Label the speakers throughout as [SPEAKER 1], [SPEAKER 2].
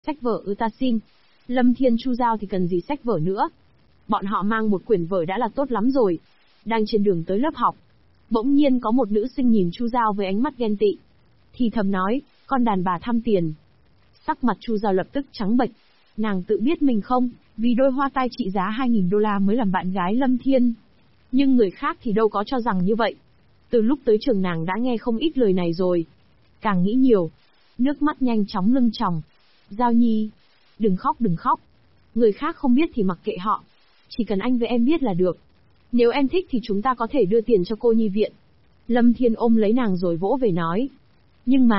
[SPEAKER 1] Sách vở ta xin. Lâm Thiên Chu Giao thì cần gì sách vở nữa. Bọn họ mang một quyển vở đã là tốt lắm rồi. Đang trên đường tới lớp học, bỗng nhiên có một nữ sinh nhìn Chu Giao với ánh mắt ghen tị. Thì thầm nói, con đàn bà tham tiền. Sắc mặt Chu Giao lập tức trắng bệch. Nàng tự biết mình không, vì đôi hoa tai trị giá 2.000 đô la mới làm bạn gái Lâm Thiên. Nhưng người khác thì đâu có cho rằng như vậy. Từ lúc tới trường nàng đã nghe không ít lời này rồi. Càng nghĩ nhiều, nước mắt nhanh chóng lưng tròng. Giao Nhi, đừng khóc. Người khác không biết thì mặc kệ họ. Chỉ cần anh với em biết là được. Nếu em thích thì chúng ta có thể đưa tiền cho cô nhi viện. Lâm Thiên ôm lấy nàng rồi vỗ về nói. Nhưng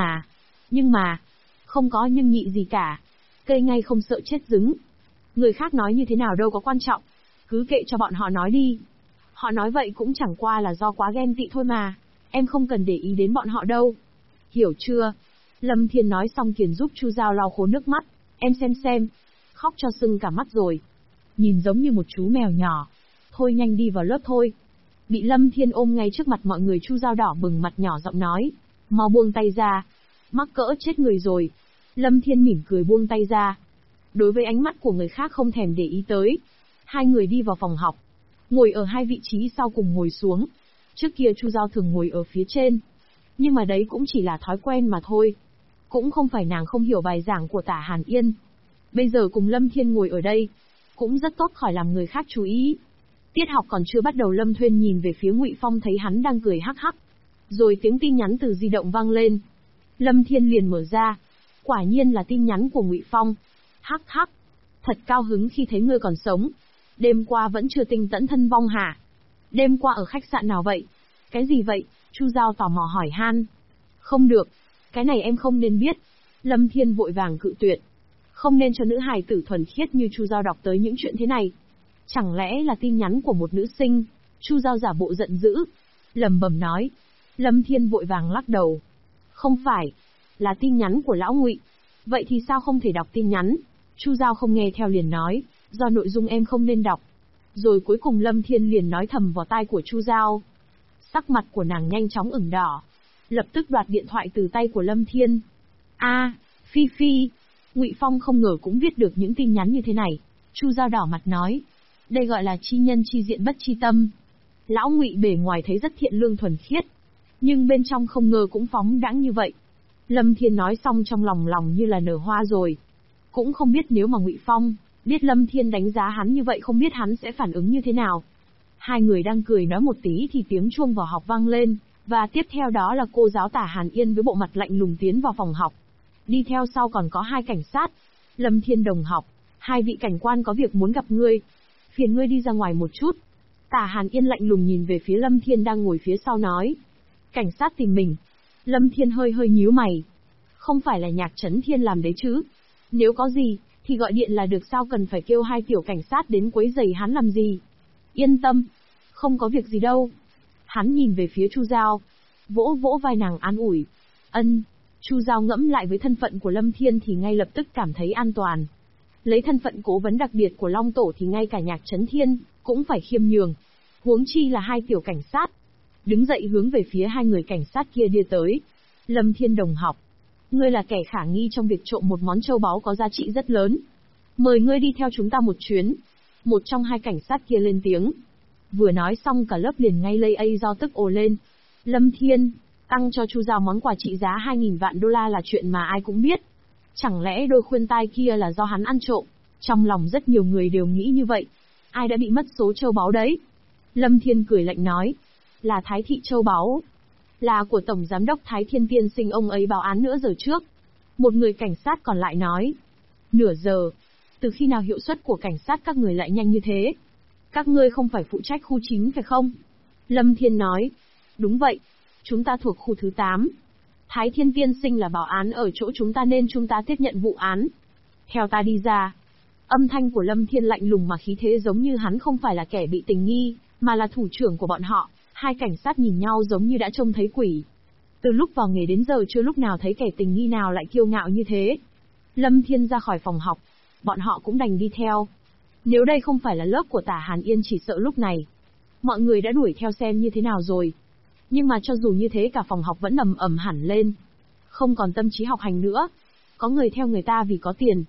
[SPEAKER 1] mà, không có nhưng nhị gì cả. Cây ngay không sợ chết dứng. Người khác nói như thế nào đâu có quan trọng. Cứ kệ cho bọn họ nói đi. Họ nói vậy cũng chẳng qua là do quá ghen tị thôi mà. Em không cần để ý đến bọn họ đâu. Hiểu chưa? Lâm Thiên nói xong liền giúp Chu Giao lau khô nước mắt. Em xem. Khóc cho sưng cả mắt rồi. Nhìn giống như một chú mèo nhỏ. Thôi nhanh đi vào lớp thôi. Bị Lâm Thiên ôm ngay trước mặt mọi người, Chu Giao đỏ bừng mặt nhỏ giọng nói. Mau buông tay ra. Mắc cỡ chết người rồi. Lâm Thiên mỉm cười buông tay ra. Đối với ánh mắt của người khác không thèm để ý tới. Hai người đi vào phòng học. Ngồi ở hai vị trí sau cùng ngồi xuống. Trước kia Chu Giao thường ngồi ở phía trên. Nhưng mà đấy cũng chỉ là thói quen mà thôi. Cũng không phải nàng không hiểu bài giảng của Tả Hàn Yên. Bây giờ cùng Lâm Thiên ngồi ở đây, cũng rất tốt khỏi làm người khác chú ý. Tiết học còn chưa bắt đầu, Lâm Thuyên nhìn về phía Ngụy Phong thấy hắn đang cười hắc hắc. Rồi tiếng tin nhắn từ di động vang lên. Lâm Thiên liền mở ra. Quả nhiên là tin nhắn của Ngụy Phong. Hắc hắc. Thật cao hứng khi thấy ngươi còn sống. Đêm qua vẫn chưa tinh tẫn thân vong hả? Đêm qua ở khách sạn nào vậy? Cái gì vậy? Chu Giao tò mò hỏi han. Không được. Cái này em không nên biết. Lâm Thiên vội vàng cự tuyệt. Không nên cho nữ hài tử thuần khiết như Chu Giao đọc tới những chuyện thế này. Chẳng lẽ là tin nhắn của một nữ sinh? Chu Giao giả bộ giận dữ. Lầm bầm nói. Lâm Thiên vội vàng lắc đầu. Không phải. Là tin nhắn của lão Ngụy. Vậy thì sao không thể đọc tin nhắn? Chu Giao không nghe theo liền nói. Do nội dung em không nên đọc. Rồi cuối cùng Lâm Thiên liền nói thầm vào tai của Chu Giao. Sắc mặt của nàng nhanh chóng ửng đỏ. Lập tức đoạt điện thoại từ tay của Lâm Thiên. Phi. Ngụy Phong không ngờ cũng viết được những tin nhắn như thế này. Chu Giao đỏ mặt nói. Đây gọi là chi nhân chi diện bất chi tâm. Lão Ngụy bề ngoài thấy rất thiện lương thuần khiết. Nhưng bên trong không ngờ cũng phóng đãng như vậy. Lâm Thiên nói xong trong lòng như là nở hoa rồi. Cũng không biết nếu mà Ngụy Phong biết Lâm Thiên đánh giá hắn như vậy, không biết hắn sẽ phản ứng như thế nào. Hai người đang cười nói một tí thì tiếng chuông vào học vang lên, và tiếp theo đó là cô giáo Tả Hàn Yên với bộ mặt lạnh lùng tiến vào phòng học. Đi theo sau còn có hai cảnh sát. Lâm Thiên đồng học, hai vị cảnh quan có việc muốn gặp ngươi. Phiền ngươi đi ra ngoài một chút. Tả Hàn Yên lạnh lùng nhìn về phía Lâm Thiên đang ngồi phía sau nói. Cảnh sát tìm mình. Lâm Thiên hơi nhíu mày. Không phải là Nhạc Trấn Thiên làm đấy chứ? Nếu có gì, thì gọi điện là được, sao cần phải kêu hai tiểu cảnh sát đến quấy rầy hắn làm gì? Yên tâm, không có việc gì đâu. Hắn nhìn về phía Chu Giao, vỗ vai nàng an ủi. Ân. Chu Giao ngẫm lại với thân phận của Lâm Thiên thì ngay lập tức cảm thấy an toàn. Lấy thân phận cố vấn đặc biệt của Long Tổ thì ngay cả Nhạc Trấn Thiên cũng phải khiêm nhường. Huống chi là hai tiểu cảnh sát. Đứng dậy hướng về phía hai người cảnh sát kia đi tới. Lâm Thiên đồng học, ngươi là kẻ khả nghi trong việc trộm một món châu báu có giá trị rất lớn. Mời ngươi đi theo chúng ta một chuyến. Một trong hai cảnh sát kia lên tiếng. Vừa nói xong cả lớp liền ngay lây ây do tức ồ lên. Lâm Thiên tăng cho Chu Giao món quà trị giá 2.000 vạn đô la là chuyện mà ai cũng biết. Chẳng lẽ đôi khuyên tai kia là do hắn ăn trộm? Trong lòng rất nhiều người đều nghĩ như vậy. Ai đã bị mất số châu báu đấy? Lâm Thiên cười lạnh nói. Là Thái Thị châu báu. Là của Tổng Giám đốc Thái Thiên tiên sinh, ông ấy báo án nửa giờ trước. Một người cảnh sát còn lại nói. Nửa giờ? Từ khi nào hiệu suất của cảnh sát các người lại nhanh như thế? Các ngươi không phải phụ trách khu 9 phải không? Lâm Thiên nói. Đúng vậy. Chúng ta thuộc khu thứ 8. Thái Thiên tiên sinh là báo án ở chỗ chúng ta nên chúng ta tiếp nhận vụ án. Theo ta đi ra. Âm thanh của Lâm Thiên lạnh lùng mà khí thế giống như hắn không phải là kẻ bị tình nghi, mà là thủ trưởng của bọn họ. Hai cảnh sát nhìn nhau giống như đã trông thấy quỷ. Từ lúc vào nghề đến giờ chưa lúc nào thấy kẻ tình nghi nào lại kiêu ngạo như thế. Lâm Thiên ra khỏi phòng học. Bọn họ cũng đành đi theo. Nếu đây không phải là lớp của Tả Hàn Yên chỉ sợ lúc này mọi người đã đuổi theo xem như thế nào rồi. Nhưng mà cho dù như thế cả phòng học vẫn ầm ầm hẳn lên. Không còn tâm trí học hành nữa. Có người theo người ta vì có tiền,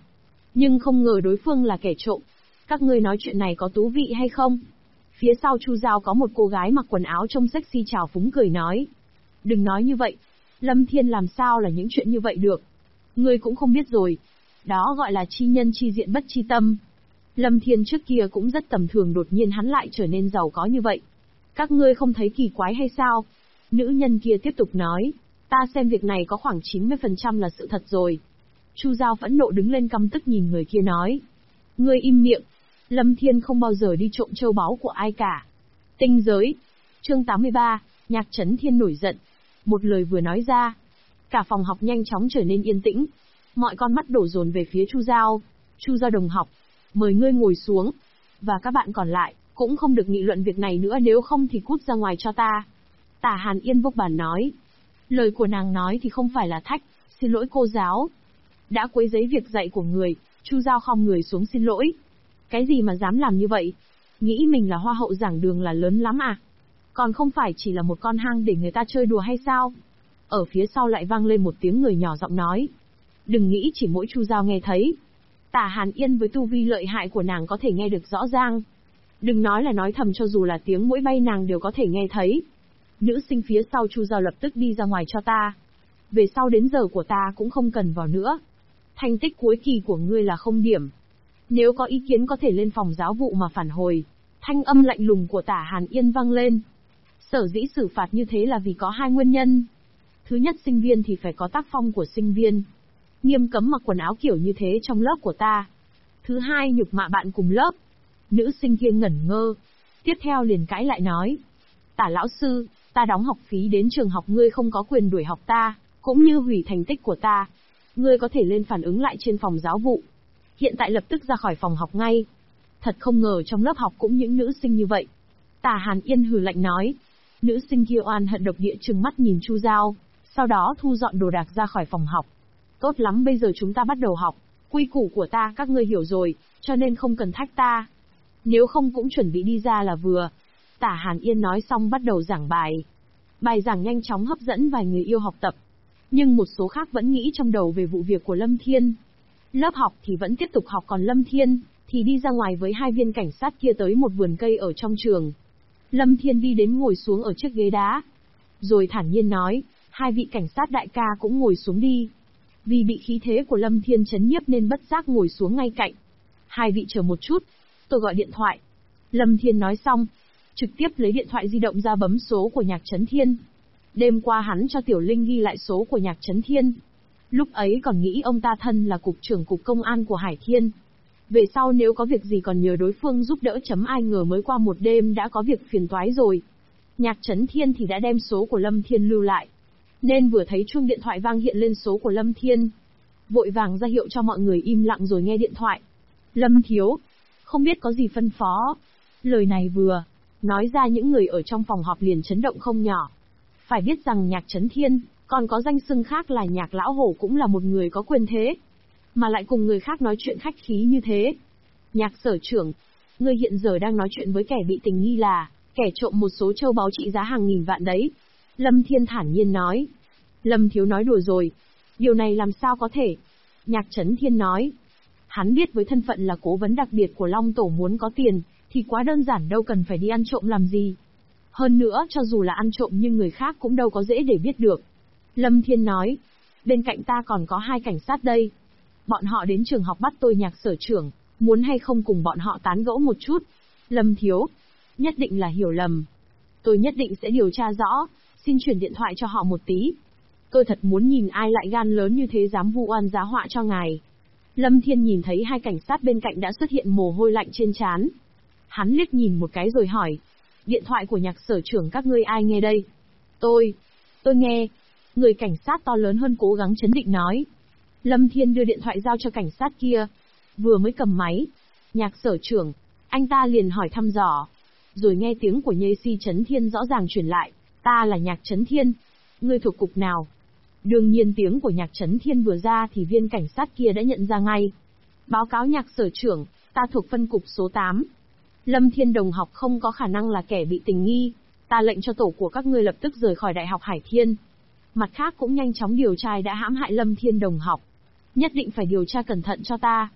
[SPEAKER 1] Nhưng không ngờ đối phương là kẻ trộm. Các ngươi nói chuyện này có thú vị hay không? Phía sau Chu Giao có một cô gái mặc quần áo trông sexy trào phúng cười nói. Đừng nói như vậy. Lâm Thiên làm sao là những chuyện như vậy được? Ngươi cũng không biết rồi. Đó gọi là chi nhân chi diện bất chi tâm. Lâm Thiên trước kia cũng rất tầm thường, đột nhiên hắn lại trở nên giàu có như vậy. Các ngươi không thấy kỳ quái hay sao? Nữ nhân kia tiếp tục nói. Ta xem việc này có khoảng 90% là sự thật rồi. Chu Giao phẫn nộ đứng lên căm tức nhìn người kia nói. Ngươi im miệng. Lâm Thiên không bao giờ đi trộm châu báu của ai cả. Tinh giới. Chương 83, Nhạc Chấn Thiên nổi giận. Một lời vừa nói ra. Cả phòng học nhanh chóng trở nên yên tĩnh. Mọi con mắt đổ dồn về phía Chu Giao. Chu Giao đồng học. Mời ngươi ngồi xuống. Và các bạn còn lại, cũng không được nghị luận việc này nữa, nếu không thì cút ra ngoài cho ta. Tả Hàn Yên vốc bàn nói. Lời của nàng nói thì không phải là thách. Xin lỗi cô giáo. Đã quấy rầy việc dạy của người. Chu Giao khom người xuống xin lỗi. Cái gì mà dám làm như vậy? Nghĩ mình là hoa hậu giảng đường là lớn lắm à? Còn không phải chỉ là một con hang để người ta chơi đùa hay sao? Ở phía sau lại vang lên một tiếng người nhỏ giọng nói. Đừng nghĩ chỉ mỗi Chu Giao nghe thấy. Tả Hàn Yên với tu vi lợi hại của nàng có thể nghe được rõ ràng. Đừng nói là nói thầm, cho dù là tiếng muỗi bay nàng đều có thể nghe thấy. Nữ sinh phía sau Chu Giao lập tức đi ra ngoài cho ta. Về sau đến giờ của ta cũng không cần vào nữa. Thành tích cuối kỳ của ngươi là 0 điểm. Nếu có ý kiến có thể lên phòng giáo vụ mà phản hồi. Thanh âm lạnh lùng của Tả Hàn Yên vang lên. Sở dĩ xử phạt như thế là vì có 2 nguyên nhân. Thứ nhất, sinh viên thì phải có tác phong của sinh viên. Nghiêm cấm mặc quần áo kiểu như thế trong lớp của ta. Thứ hai, nhục mạ bạn cùng lớp. Nữ sinh kia ngẩn ngơ. Tiếp theo liền cãi lại nói. Tả lão sư, ta đóng học phí đến trường học, ngươi không có quyền đuổi học ta, cũng như hủy thành tích của ta. Ngươi có thể lên phản ứng lại trên phòng giáo vụ. Hiện tại lập tức ra khỏi phòng học ngay. Thật không ngờ trong lớp học cũng những nữ sinh như vậy. Tả Hàn Yên hừ lạnh nói. Nữ sinh kia oan hận độc địa trừng mắt nhìn Chu Giao, sau đó thu dọn đồ đạc ra khỏi phòng học. Tốt lắm, bây giờ chúng ta bắt đầu học. Quy củ của ta các ngươi hiểu rồi, cho nên không cần thách ta. Nếu không cũng chuẩn bị đi ra là vừa. Tả Hàn Yên nói xong bắt đầu giảng bài. Bài giảng nhanh chóng hấp dẫn vài người yêu học tập. Nhưng một số khác vẫn nghĩ trong đầu về vụ việc của Lâm Thiên. Lớp học thì vẫn tiếp tục học, còn Lâm Thiên thì đi ra ngoài với 2 viên cảnh sát kia tới một vườn cây ở trong trường. Lâm Thiên đi đến ngồi xuống ở chiếc ghế đá. Rồi thản nhiên nói, 2 vị cảnh sát đại ca cũng ngồi xuống đi. Vì bị khí thế của Lâm Thiên chấn nhiếp nên bất giác ngồi xuống ngay cạnh. 2 vị chờ một chút, tôi gọi điện thoại. Lâm Thiên nói xong, trực tiếp lấy điện thoại di động ra bấm số của Nhạc Chấn Thiên. Đêm qua hắn cho Tiểu Linh ghi lại số của Nhạc Chấn Thiên. Lúc ấy còn nghĩ ông ta thân là cục trưởng cục công an của Hải Thiên. Về sau nếu có việc gì còn nhờ đối phương giúp đỡ, ai ngờ mới qua một đêm đã có việc phiền toái rồi. Nhạc Chấn Thiên thì đã đem số của Lâm Thiên lưu lại. Nên vừa thấy chuông điện thoại vang hiện lên số của Lâm Thiên, vội vàng ra hiệu cho mọi người im lặng rồi nghe điện thoại. Lâm thiếu, không biết có gì phân phó. Lời này vừa nói ra, những người ở trong phòng họp liền chấn động không nhỏ. Phải biết rằng Nhạc Chấn Thiên còn có danh xưng khác là Nhạc Lão Hổ, cũng là một người có quyền thế, mà lại cùng người khác nói chuyện khách khí như thế. Nhạc sở trưởng, ngươi hiện giờ đang nói chuyện với kẻ bị tình nghi là kẻ trộm một số châu báu trị giá hàng nghìn vạn đấy. Lâm Thiên thản nhiên nói. Lâm thiếu nói đùa rồi. Điều này làm sao có thể? Nhạc Chấn Thiên nói. Hắn biết với thân phận là cố vấn đặc biệt của Long Tổ, muốn có tiền thì quá đơn giản, đâu cần phải đi ăn trộm làm gì. Hơn nữa cho dù là ăn trộm nhưng người khác cũng đâu có dễ để biết được. Lâm Thiên nói. Bên cạnh ta còn có 2 cảnh sát đây. Bọn họ đến trường học bắt tôi. Nhạc sở trưởng, muốn hay không cùng bọn họ tán gẫu một chút? Lâm thiếu, nhất định là hiểu lầm. Tôi nhất định sẽ điều tra rõ, xin chuyển điện thoại cho họ một tí. Tôi thật muốn nhìn ai lại gan lớn như thế dám vu oan giá họa cho ngài. Lâm Thiên nhìn thấy 2 cảnh sát bên cạnh đã xuất hiện mồ hôi lạnh trên trán. Hắn liếc nhìn một cái rồi hỏi. Điện thoại của Nhạc sở trưởng các ngươi ai nghe đây? Tôi nghe. Người cảnh sát to lớn hơn cố gắng trấn định nói. Lâm Thiên đưa điện thoại giao cho cảnh sát kia. Vừa mới cầm máy, Nhạc sở trưởng, anh ta liền hỏi thăm dò. Rồi nghe tiếng của Nhê Si Chấn Thiên rõ ràng truyền lại. Ta là Nhạc Chấn Thiên. Ngươi thuộc cục nào? Đương nhiên tiếng của Nhạc Chấn Thiên vừa ra thì viên cảnh sát kia đã nhận ra ngay. Báo cáo Nhạc sở trưởng, ta thuộc phân cục số 8. Lâm Thiên đồng học không có khả năng là kẻ bị tình nghi. Ta lệnh cho tổ của các ngươi lập tức rời khỏi Đại học Hải Thiên. Mặt khác cũng nhanh chóng điều tra đã hãm hại Lâm Thiên đồng học. Nhất định phải điều tra cẩn thận cho ta.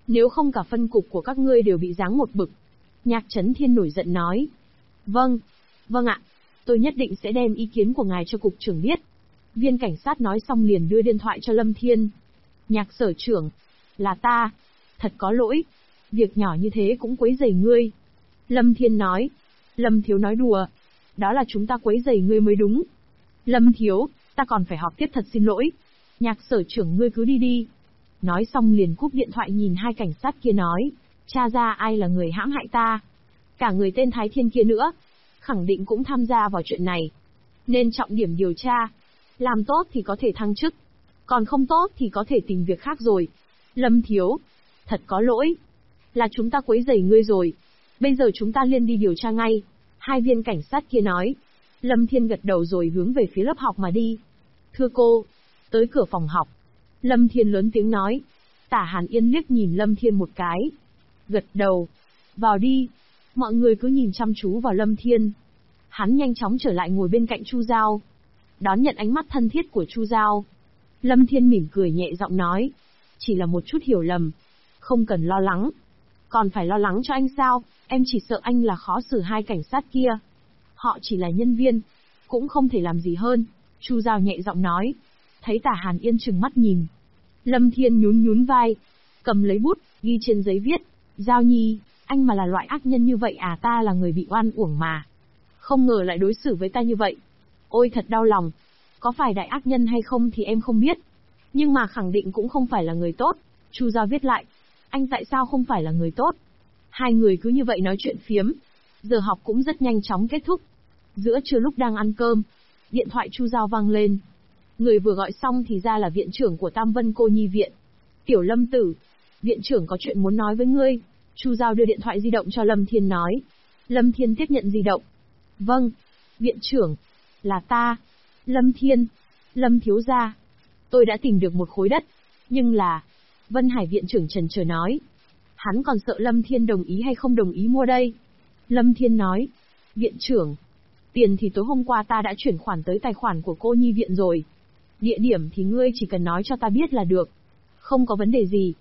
[SPEAKER 1] Nếu không cả phân cục của các ngươi đều bị giáng một bực. Nhạc Chấn Thiên nổi giận nói. Vâng, vâng ạ. Tôi nhất định sẽ đem ý kiến của ngài cho cục trưởng biết. Viên cảnh sát nói xong liền đưa điện thoại cho Lâm Thiên. Nhạc sở trưởng. Là ta. Thật có lỗi. Việc nhỏ như thế cũng quấy rầy ngươi. Lâm Thiên nói. Lâm Thiếu nói đùa. Đó là chúng ta quấy rầy ngươi mới đúng. Lâm Thiếu, ta còn phải họp tiếp thật xin lỗi. Nhạc sở trưởng ngươi cứ đi đi. Nói xong liền cúp điện thoại nhìn hai cảnh sát kia nói. Tra ra ai là người hãm hại ta. Cả người tên Thái Thiên kia nữa. Khẳng định cũng tham gia vào chuyện này. Nên trọng điểm điều tra. Làm tốt thì có thể thăng chức. Còn không tốt thì có thể tìm việc khác rồi. Lâm Thiếu, thật có lỗi. Là chúng ta quấy rầy ngươi rồi. Bây giờ chúng ta liên đi điều tra ngay. Hai viên cảnh sát kia nói. Lâm Thiên gật đầu rồi hướng về phía lớp học mà đi. Thưa cô. Tới cửa phòng học. Lâm Thiên lớn tiếng nói. Tả Hàn Yên liếc nhìn Lâm Thiên một cái. Gật đầu. Vào đi. Mọi người cứ nhìn chăm chú vào Lâm Thiên. Hắn nhanh chóng trở lại ngồi bên cạnh Chu Giao. Đón nhận ánh mắt thân thiết của Chu Giao. Lâm Thiên mỉm cười nhẹ giọng nói. Chỉ là một chút hiểu lầm. Không cần lo lắng. Còn phải lo lắng cho anh sao? Em chỉ sợ anh là khó xử hai cảnh sát kia. Họ chỉ là nhân viên. Cũng không thể làm gì hơn. Chu Giao nhẹ giọng nói. Thấy Tả Hàn Yên trừng mắt nhìn. Lâm Thiên nhún nhún vai. Cầm lấy bút, ghi trên giấy viết. Giao Nhi, anh mà là loại ác nhân như vậy à, ta là người bị oan uổng mà. Không ngờ lại đối xử với ta như vậy. Ôi thật đau lòng. Có phải đại ác nhân hay không thì em không biết. Nhưng mà khẳng định cũng không phải là người tốt. Chu Giao viết lại. Anh tại sao không phải là người tốt? Hai người cứ như vậy nói chuyện phiếm. Giờ học cũng rất nhanh chóng kết thúc. Giữa trưa lúc đang ăn cơm, điện thoại Chu Giao vang lên. Người vừa gọi xong thì ra là viện trưởng của Tam Vân Cô Nhi Viện. Tiểu Lâm Tử, viện trưởng có chuyện muốn nói với ngươi. Chu Giao đưa điện thoại di động cho Lâm Thiên nói. Lâm Thiên tiếp nhận di động. Vâng, viện trưởng, là ta. Lâm Thiên, Lâm thiếu gia. Tôi đã tìm được một khối đất, nhưng là... Vân Hải viện trưởng chần chờ nói. Hắn còn sợ Lâm Thiên đồng ý hay không đồng ý mua đây. Lâm Thiên nói. Viện trưởng, tiền thì tối hôm qua ta đã chuyển khoản tới tài khoản của cô nhi viện rồi. Địa điểm thì ngươi chỉ cần nói cho ta biết là được. Không có vấn đề gì.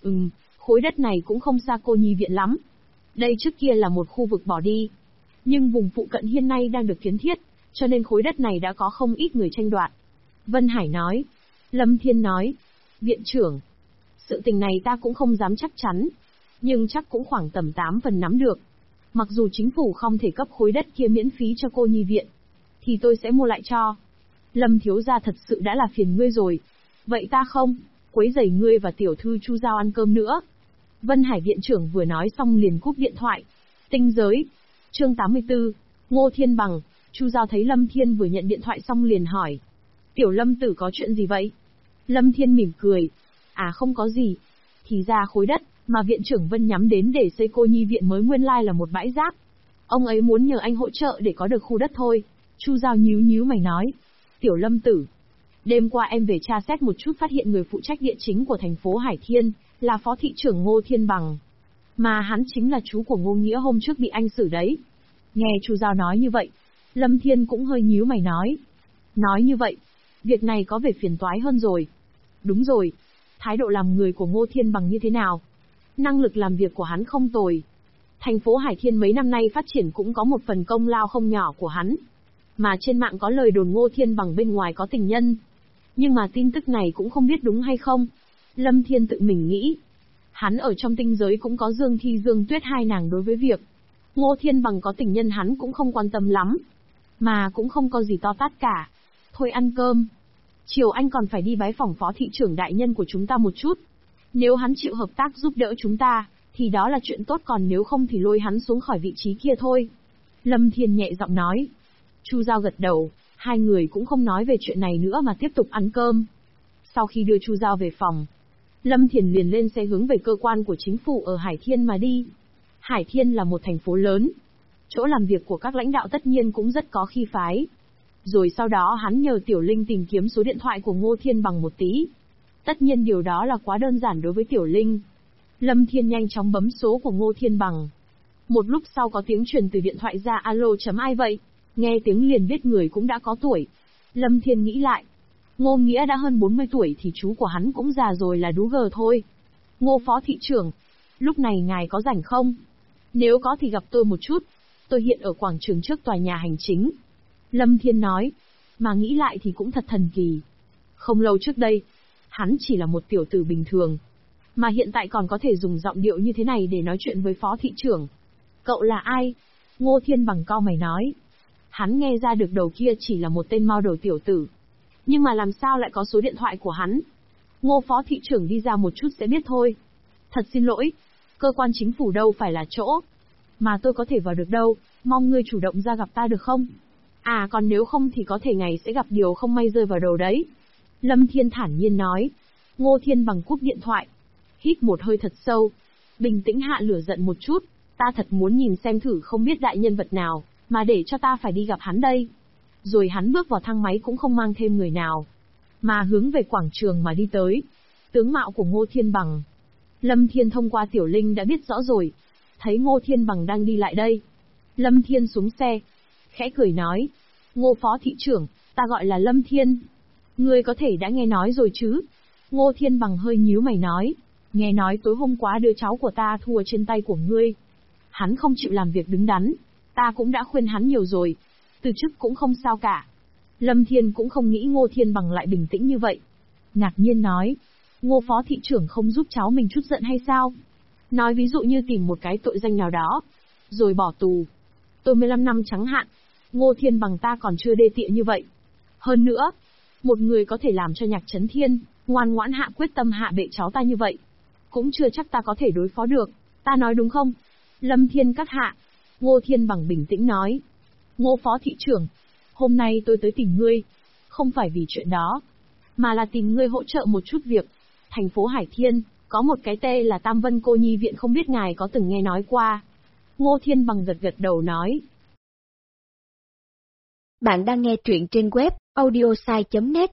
[SPEAKER 1] Khối đất này cũng không xa cô nhi viện lắm. Đây trước kia là một khu vực bỏ đi. Nhưng vùng phụ cận hiện nay đang được kiến thiết, cho nên khối đất này đã có không ít người tranh đoạt. Vân Hải nói. Lâm Thiên nói. Viện trưởng, sự tình này ta cũng không dám chắc chắn, nhưng chắc cũng khoảng tầm 8 phần nắm được. Mặc dù chính phủ không thể cấp khối đất kia miễn phí cho cô nhi viện, thì tôi sẽ mua lại cho. Lâm thiếu gia thật sự đã là phiền ngươi rồi. Vậy ta không quấy rầy ngươi và tiểu thư Chu Giao ăn cơm nữa. Vân Hải viện trưởng vừa nói xong liền cúp điện thoại. Tinh giới. Chương 84. Ngô Thiên Bằng. Chu Giao thấy Lâm Thiên vừa nhận điện thoại xong liền hỏi. Tiểu Lâm tử có chuyện gì vậy? Lâm Thiên mỉm cười. À không có gì. Thì ra khối đất mà viện trưởng Vân nhắm đến để xây cô nhi viện mới nguyên lai là một bãi rác. Ông ấy muốn nhờ anh hỗ trợ để có được khu đất thôi. Chu Giao nhíu nhíu mày nói. Tiểu Lâm tử, đêm qua em về tra xét một chút phát hiện người phụ trách địa chính của thành phố Hải Thiên là phó thị trưởng Ngô Thiên Bằng. Mà hắn chính là chú của Ngô Nghĩa hôm trước bị anh xử đấy. Nghe Chu Giao nói như vậy, Lâm Thiên cũng hơi nhíu mày nói. Nói như vậy, việc này có vẻ phiền toái hơn rồi. Đúng rồi, thái độ làm người của Ngô Thiên Bằng như thế nào? Năng lực làm việc của hắn không tồi. Thành phố Hải Thiên mấy năm nay phát triển cũng có một phần công lao không nhỏ của hắn. Mà trên mạng có lời đồn Ngô Thiên Bằng bên ngoài có tình nhân. Nhưng mà tin tức này cũng không biết đúng hay không. Lâm Thiên tự mình nghĩ. Hắn ở trong tinh giới cũng có Dương Thi Dương Tuyết hai nàng đối với việc Ngô Thiên Bằng có tình nhân hắn cũng không quan tâm lắm. Mà cũng không có gì to tát cả. Thôi ăn cơm. Chiều anh còn phải đi bái phỏng phó thị trưởng đại nhân của chúng ta một chút. Nếu hắn chịu hợp tác giúp đỡ chúng ta, thì đó là chuyện tốt, còn nếu không thì lôi hắn xuống khỏi vị trí kia thôi. Lâm Thiên nhẹ giọng nói. Chu Giao gật đầu, hai người cũng không nói về chuyện này nữa mà tiếp tục ăn cơm. Sau khi đưa Chu Giao về phòng, Lâm Thiền liền lên xe hướng về cơ quan của chính phủ ở Hải Thiên mà đi. Hải Thiên là một thành phố lớn. Chỗ làm việc của các lãnh đạo tất nhiên cũng rất có khí phái. Rồi sau đó hắn nhờ Tiểu Linh tìm kiếm số điện thoại của Ngô Thiên Bằng một tí. Tất nhiên điều đó là quá đơn giản đối với Tiểu Linh. Lâm Thiên nhanh chóng bấm số của Ngô Thiên Bằng. Một lúc sau có tiếng truyền từ điện thoại ra. Alo, ai vậy? Nghe tiếng liền biết người cũng đã có tuổi. Lâm Thiên nghĩ lại. Ngô Nghĩa đã hơn 40 tuổi thì chú của hắn cũng già rồi là đú gờ thôi. Ngô phó thị trưởng, lúc này ngài có rảnh không? Nếu có thì gặp tôi một chút. Tôi hiện ở quảng trường trước tòa nhà hành chính. Lâm Thiên nói. Mà nghĩ lại thì cũng thật thần kỳ. Không lâu trước đây, hắn chỉ là một tiểu tử bình thường. Mà hiện tại còn có thể dùng giọng điệu như thế này để nói chuyện với phó thị trưởng. Cậu là ai? Ngô Thiên Bằng cau mày nói. Hắn nghe ra được đầu kia chỉ là một tên model tiểu tử. Nhưng mà làm sao lại có số điện thoại của hắn? Ngô phó thị trưởng đi ra một chút sẽ biết thôi. Thật xin lỗi, cơ quan chính phủ đâu phải là chỗ mà tôi có thể vào được đâu, mong ngươi chủ động ra gặp ta được không? À còn nếu không thì có thể ngày sẽ gặp điều không may rơi vào đầu đấy. Lâm Thiên thản nhiên nói. Ngô Thiên Bằng cúp điện thoại. Hít một hơi thật sâu. Bình tĩnh hạ lửa giận một chút. Ta thật muốn nhìn xem thử không biết đại nhân vật nào, mà để cho ta phải đi gặp hắn đây. Rồi hắn bước vào thang máy cũng không mang thêm người nào, mà hướng về quảng trường mà đi tới. Tướng mạo của Ngô Thiên Bằng, Lâm Thiên thông qua Tiểu Linh đã biết rõ rồi. Thấy Ngô Thiên Bằng đang đi lại đây, Lâm Thiên xuống xe, khẽ cười nói. Ngô phó thị trưởng, ta gọi là Lâm Thiên. Ngươi có thể đã nghe nói rồi chứ? Ngô Thiên Bằng hơi nhíu mày nói. Nghe nói tối hôm qua đứa cháu của ta thua trên tay của ngươi. Hắn không chịu làm việc đứng đắn. Ta cũng đã khuyên hắn nhiều rồi. Từ chức cũng không sao cả. Lâm Thiên cũng không nghĩ Ngô Thiên Bằng lại bình tĩnh như vậy. Ngạc nhiên nói. Ngô phó thị trưởng không giúp cháu mình chút giận hay sao? Nói ví dụ như tìm một cái tội danh nào đó, rồi bỏ tù. Tôi 15 năm chẳng hạn. Ngô Thiên Bằng ta còn chưa đê tiện như vậy. Hơn nữa, một người có thể làm cho Nhạc Chấn Thiên ngoan ngoãn hạ quyết tâm hạ bệ cháu ta như vậy, cũng chưa chắc ta có thể đối phó được. Ta nói đúng không? Lâm Thiên cắt hạ. Ngô Thiên Bằng bình tĩnh nói. Ngô phó thị trưởng, hôm nay tôi tới tìm ngươi, không phải vì chuyện đó, mà là tìm ngươi hỗ trợ một chút việc. Thành phố Hải Thiên, có một cái tên là Tam Vân Cô Nhi Viện, không biết ngài có từng nghe nói qua. Ngô Thiên Bằng gật gật đầu nói.
[SPEAKER 2] Bạn đang nghe truyện trên web audiosai.net.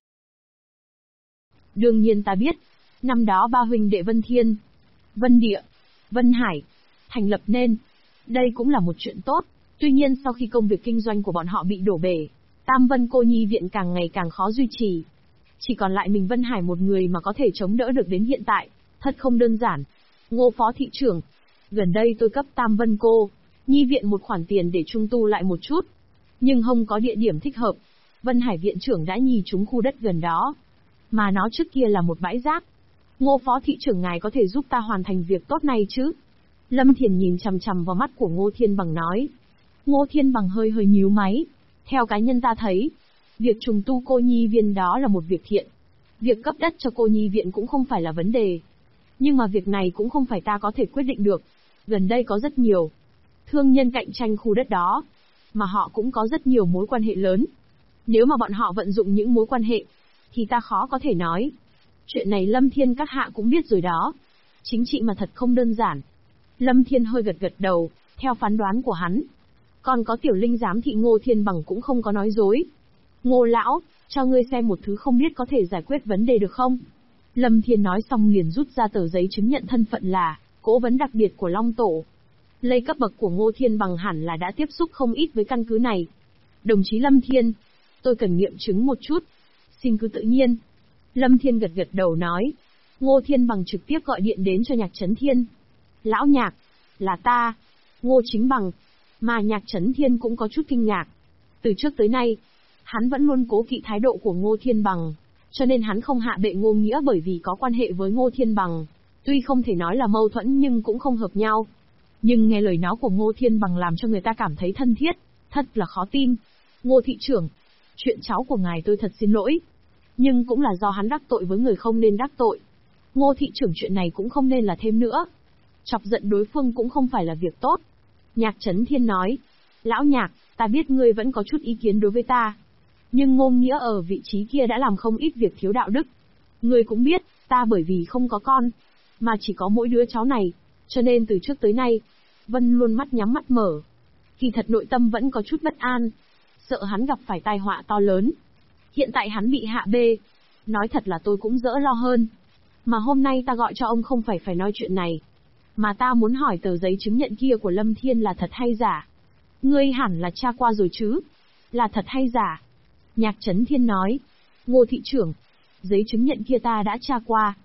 [SPEAKER 1] Đương nhiên ta biết, năm đó ba huynh đệ Vân Thiên, Vân Địa, Vân Hải thành lập nên. Đây cũng là một chuyện tốt. Tuy nhiên sau khi công việc kinh doanh của bọn họ bị đổ bể, Tam Vân Cô Nhi Viện càng ngày càng khó duy trì. Chỉ còn lại mình Vân Hải một người mà có thể chống đỡ được đến hiện tại, thật không đơn giản. Ngô phó thị trưởng, gần đây tôi cấp Tam Vân Cô Nhi Viện một khoản tiền để trung tu lại một chút, nhưng không có địa điểm thích hợp. Vân Hải viện trưởng đã nhì trúng khu đất gần đó, mà nó trước kia là một bãi rác. Ngô phó thị trưởng ngài có thể giúp ta hoàn thành việc tốt này chứ? Lâm Thiền nhìn chằm chằm vào mắt của Ngô Thiên Bằng nói. Ngô Thiên Bằng hơi nhíu máy. Theo cá nhân ta thấy, việc trùng tu cô nhi viện đó là một việc thiện. Việc cấp đất cho cô nhi viện cũng không phải là vấn đề. Nhưng mà việc này cũng không phải ta có thể quyết định được. Gần đây có rất nhiều thương nhân cạnh tranh khu đất đó, mà họ cũng có rất nhiều mối quan hệ lớn. Nếu mà bọn họ vận dụng những mối quan hệ, thì ta khó có thể nói. Chuyện này Lâm Thiên các hạ cũng biết rồi đó. Chính trị mà thật không đơn giản. Lâm Thiên hơi gật gật đầu, theo phán đoán của hắn. Còn có Tiểu Linh giám thị Ngô Thiên Bằng cũng không có nói dối. Ngô lão, cho ngươi xem một thứ không biết có thể giải quyết vấn đề được không? Lâm Thiên nói xong liền rút ra tờ giấy chứng nhận thân phận là cố vấn đặc biệt của Long Tổ. Lây cấp bậc của Ngô Thiên Bằng hẳn là đã tiếp xúc không ít với căn cứ này. Đồng chí Lâm Thiên, tôi cần nghiệm chứng một chút. Xin cứ tự nhiên. Lâm Thiên gật gật đầu nói. Ngô Thiên Bằng trực tiếp gọi điện đến cho Nhạc Chấn Thiên. Lão Nhạc, là ta, Ngô Chính Bằng. Mà Nhạc Chấn Thiên cũng có chút kinh ngạc. Từ trước tới nay, hắn vẫn luôn cố kỵ thái độ của Ngô Thiên Bằng, cho nên hắn không hạ bệ Ngô Nghĩa bởi vì có quan hệ với Ngô Thiên Bằng. Tuy không thể nói là mâu thuẫn nhưng cũng không hợp nhau. Nhưng nghe lời nói của Ngô Thiên Bằng làm cho người ta cảm thấy thân thiết, thật là khó tin. Ngô thị trưởng, chuyện cháu của ngài tôi thật xin lỗi. Nhưng cũng là do hắn đắc tội với người không nên đắc tội. Ngô thị trưởng, chuyện này cũng không nên là thêm nữa. Chọc giận đối phương cũng không phải là việc tốt. Nhạc Chấn Thiên nói. Lão Nhạc, ta biết ngươi vẫn có chút ý kiến đối với ta. Nhưng Ngô Nghĩa ở vị trí kia đã làm không ít việc thiếu đạo đức. Ngươi cũng biết, ta bởi vì không có con, mà chỉ có mỗi đứa cháu này, cho nên từ trước tới nay, Vân luôn mắt nhắm mắt mở. Kỳ thật nội tâm vẫn có chút bất an, sợ hắn gặp phải tai họa to lớn. Hiện tại hắn bị hạ bê, nói thật là tôi cũng đỡ lo hơn. Mà hôm nay ta gọi cho ông không phải nói chuyện này, mà ta muốn hỏi tờ giấy chứng nhận kia của Lâm Thiên là thật hay giả. Ngươi hẳn là tra qua rồi chứ? Là thật hay giả? Nhạc Chấn Thiên nói. Ngô thị trưởng, giấy chứng nhận kia ta đã tra qua.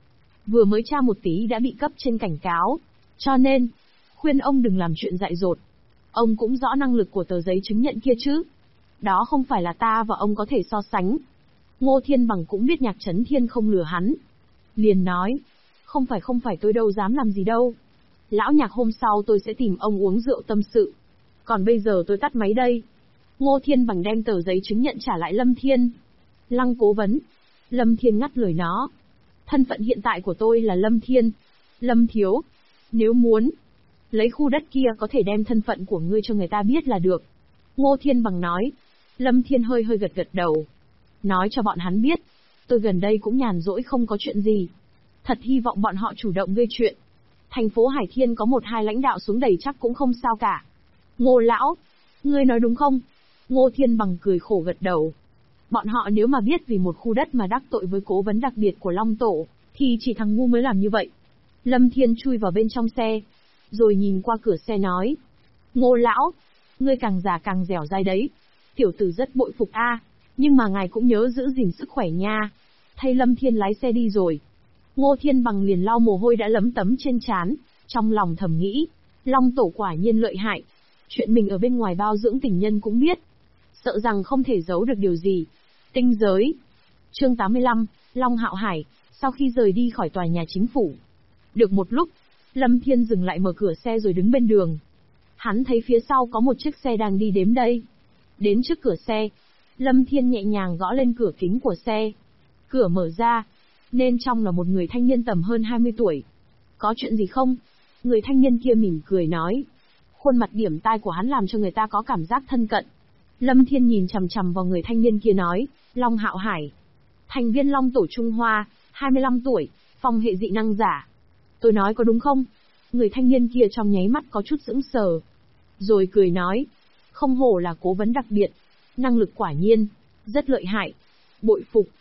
[SPEAKER 1] Vừa mới tra một tí đã bị cấp trên cảnh cáo. Cho nên, khuyên ông đừng làm chuyện dại dột. Ông cũng rõ năng lực của tờ giấy chứng nhận kia chứ. Đó không phải là ta và ông có thể so sánh. Ngô Thiên Bằng cũng biết Nhạc Chấn Thiên không lừa hắn. Liền nói, không phải tôi đâu dám làm gì đâu. Lão Nhạc hôm sau tôi sẽ tìm ông uống rượu tâm sự. Còn bây giờ tôi tắt máy đây. Ngô Thiên Bằng đem tờ giấy chứng nhận trả lại Lâm Thiên. Lăng Cố vấn. Lâm Thiên ngắt lời nó. Thân phận hiện tại của tôi là Lâm Thiên. Lâm Thiếu. Nếu muốn lấy khu đất kia có thể đem thân phận của ngươi cho người ta biết là được. Ngô Thiên Bằng nói. Lâm Thiên hơi gật đầu. Nói cho bọn hắn biết. Tôi gần đây cũng nhàn rỗi không có chuyện gì. Thật hy vọng bọn họ chủ động gây chuyện. Thành phố Hải Thiên có 1-2 lãnh đạo xuống đầy chắc cũng không sao cả. Ngô lão, ngươi nói đúng không? Ngô Thiên Bằng cười khổ gật đầu. Bọn họ nếu mà biết vì một khu đất mà đắc tội với cố vấn đặc biệt của Long Tổ, thì chỉ thằng ngu mới làm như vậy. Lâm Thiên chui vào bên trong xe, rồi nhìn qua cửa xe nói. Ngô lão, ngươi càng già càng dẻo dai đấy. Tiểu tử rất bội phục a, nhưng mà ngài cũng nhớ giữ gìn sức khỏe nha. Thay Lâm Thiên lái xe đi rồi. Ngô Thiên Bằng liền lau mồ hôi đã lấm tấm trên trán, trong lòng thầm nghĩ. Long Tổ quả nhiên lợi hại. Chuyện mình ở bên ngoài bao dưỡng tình nhân cũng biết. Sợ rằng không thể giấu được điều gì. Tinh giới. Chương 85, Long Hạo Hải, sau khi rời đi khỏi tòa nhà chính phủ. Được một lúc, Lâm Thiên dừng lại mở cửa xe rồi đứng bên đường. Hắn thấy phía sau có một chiếc xe đang đi đến đây. Đến trước cửa xe, Lâm Thiên nhẹ nhàng gõ lên cửa kính của xe. Cửa mở ra, nên trong là một người thanh niên tầm hơn 20 tuổi. Có chuyện gì không? Người thanh niên kia mỉm cười nói. Khuôn mặt điểm tai của hắn làm cho người ta có cảm giác thân cận. Lâm Thiên nhìn chằm chằm vào người thanh niên kia nói, Long Hạo Hải. Thành viên Long Tổ Trung Hoa, 25 tuổi, phong hệ dị năng giả. Tôi nói có đúng không? Người thanh niên kia trong nháy mắt có chút sững sờ. Rồi cười nói, không hổ là cố vấn đặc biệt. Năng lực quả nhiên, rất lợi hại. Bội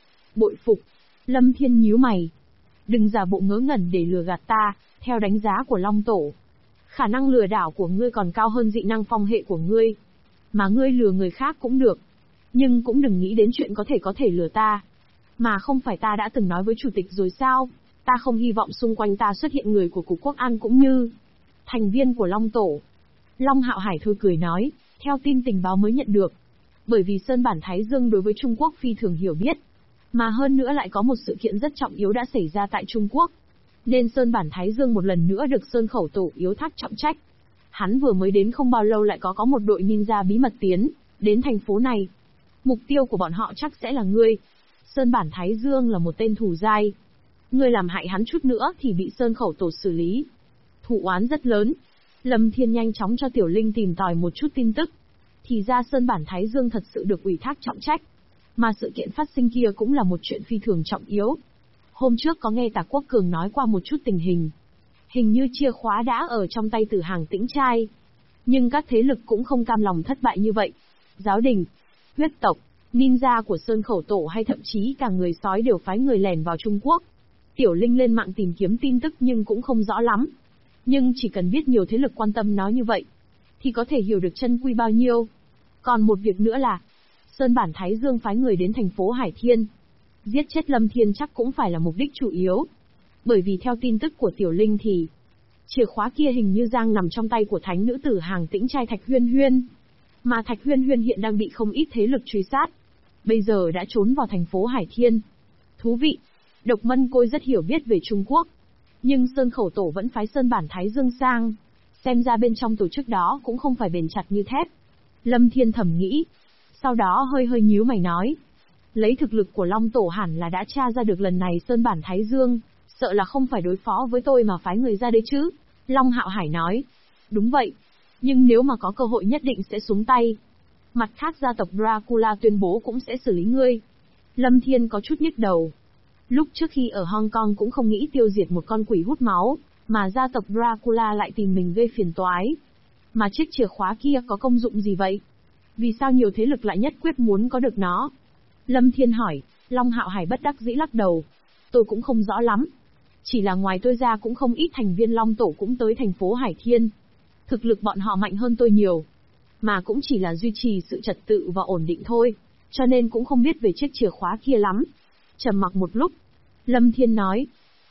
[SPEAKER 1] phục. Lâm Thiên nhíu mày. Đừng giả bộ ngớ ngẩn để lừa gạt ta, theo đánh giá của Long Tổ. Khả năng lừa đảo của ngươi còn cao hơn dị năng phong hệ của ngươi. Mà ngươi lừa người khác cũng được. Nhưng cũng đừng nghĩ đến chuyện có thể lừa ta. Mà không phải ta đã từng nói với chủ tịch rồi sao? Ta không hy vọng xung quanh ta xuất hiện người của Cục Quốc An cũng như thành viên của Long Tổ. Long Hạo Hải thôi cười nói, theo tin tình báo mới nhận được. Bởi vì Sơn Bản Thái Dương đối với Trung Quốc phi thường hiểu biết. Mà hơn nữa lại có một sự kiện rất trọng yếu đã xảy ra tại Trung Quốc. Nên Sơn Bản Thái Dương một lần nữa được Sơn Khẩu Tổ yếu thác trọng trách. Hắn vừa mới đến không bao lâu lại có một đội ninja bí mật tiến đến thành phố này. Mục tiêu của bọn họ chắc sẽ là ngươi. Sơn Bản Thái Dương là một tên thù dai. Ngươi làm hại hắn chút nữa thì bị Sơn Khẩu Tổ xử lý. Thù oán rất lớn. Lâm Thiên nhanh chóng cho Tiểu Linh tìm tòi một chút tin tức. Thì ra Sơn Bản Thái Dương thật sự được ủy thác trọng trách. Mà sự kiện phát sinh kia cũng là một chuyện phi thường trọng yếu. Hôm trước có nghe Tả Quốc Cường nói qua một chút tình hình. Hình như chìa khóa đã ở trong tay Tử Hàng Tĩnh Trai. Nhưng các thế lực cũng không cam lòng thất bại như vậy. Giáo đình, huyết tộc, ninja của Sơn Khẩu Tổ hay thậm chí cả người sói đều phái người lẻn vào Trung Quốc. Tiểu Linh lên mạng tìm kiếm tin tức nhưng cũng không rõ lắm. Nhưng chỉ cần biết nhiều thế lực quan tâm nó như vậy, thì có thể hiểu được chân quy bao nhiêu. Còn một việc nữa là, Sơn Bản Thái Dương phái người đến thành phố Hải Thiên. Giết chết Lâm Thiên chắc cũng phải là mục đích chủ yếu. Bởi vì theo tin tức của Tiểu Linh thì, chìa khóa kia hình như đang nằm trong tay của thánh nữ Tử Hàng Tĩnh Trai Thạch Huyên Huyên. Mà Thạch Huyên Huyên hiện đang bị không ít thế lực truy sát. Bây giờ đã trốn vào thành phố Hải Thiên. Thú vị, Độc Mân Côi rất hiểu biết về Trung Quốc. Nhưng Sơn Khẩu Tổ vẫn phái Sơn Bản Thái Dương sang. Xem ra bên trong tổ chức đó cũng không phải bền chặt như thép. Lâm Thiên thầm nghĩ. Sau đó hơi nhíu mày nói. Lấy thực lực của Long Tổ hẳn là đã tra ra được lần này Sơn Bản Thái Dương. Sợ là không phải đối phó với tôi mà phái người ra đấy chứ. Long Hạo Hải nói. Đúng vậy. Nhưng nếu mà có cơ hội nhất định sẽ xuống tay. Mặt khác gia tộc Dracula tuyên bố cũng sẽ xử lý ngươi. Lâm Thiên có chút nhức đầu. Lúc trước khi ở Hong Kong cũng không nghĩ tiêu diệt một con quỷ hút máu, mà gia tộc Dracula lại tìm mình gây phiền toái. Mà chiếc chìa khóa kia có công dụng gì vậy? Vì sao nhiều thế lực lại nhất quyết muốn có được nó? Lâm Thiên hỏi. Long Hạo Hải bất đắc dĩ lắc đầu. Tôi cũng không rõ lắm. Chỉ là ngoài tôi ra cũng không ít thành viên Long Tổ cũng tới thành phố Hải Thiên. Thực lực bọn họ mạnh hơn tôi nhiều. Mà cũng chỉ là duy trì sự trật tự và ổn định thôi. Cho nên cũng không biết về chiếc chìa khóa kia lắm. Trầm mặc một lúc. Lâm Thiên nói.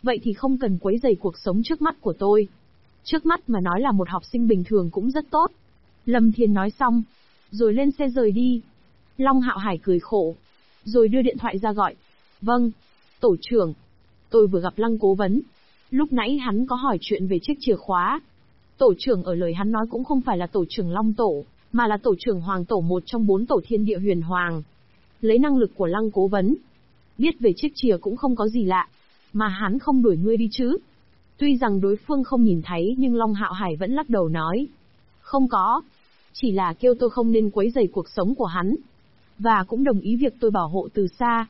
[SPEAKER 1] Vậy thì không cần quấy rầy cuộc sống trước mắt của tôi. Trước mắt mà nói là một học sinh bình thường cũng rất tốt. Lâm Thiên nói xong, rồi lên xe rời đi. Long Hạo Hải cười khổ, rồi đưa điện thoại ra gọi. Vâng, tổ trưởng. Tôi vừa gặp Lăng cố vấn. Lúc nãy hắn có hỏi chuyện về chiếc chìa khóa. Tổ trưởng ở lời hắn nói cũng không phải là tổ trưởng Long Tổ, mà là tổ trưởng Hoàng Tổ, một trong 4 tổ thiên địa huyền hoàng. Lấy năng lực của Lăng cố vấn, biết về chiếc chìa cũng không có gì lạ. Mà hắn không đuổi ngươi đi chứ? Tuy rằng đối phương không nhìn thấy nhưng Long Hạo Hải vẫn lắc đầu nói. Không có. Chỉ là kêu tôi không nên quấy rầy cuộc sống của hắn. Và cũng đồng ý việc tôi bảo hộ từ xa.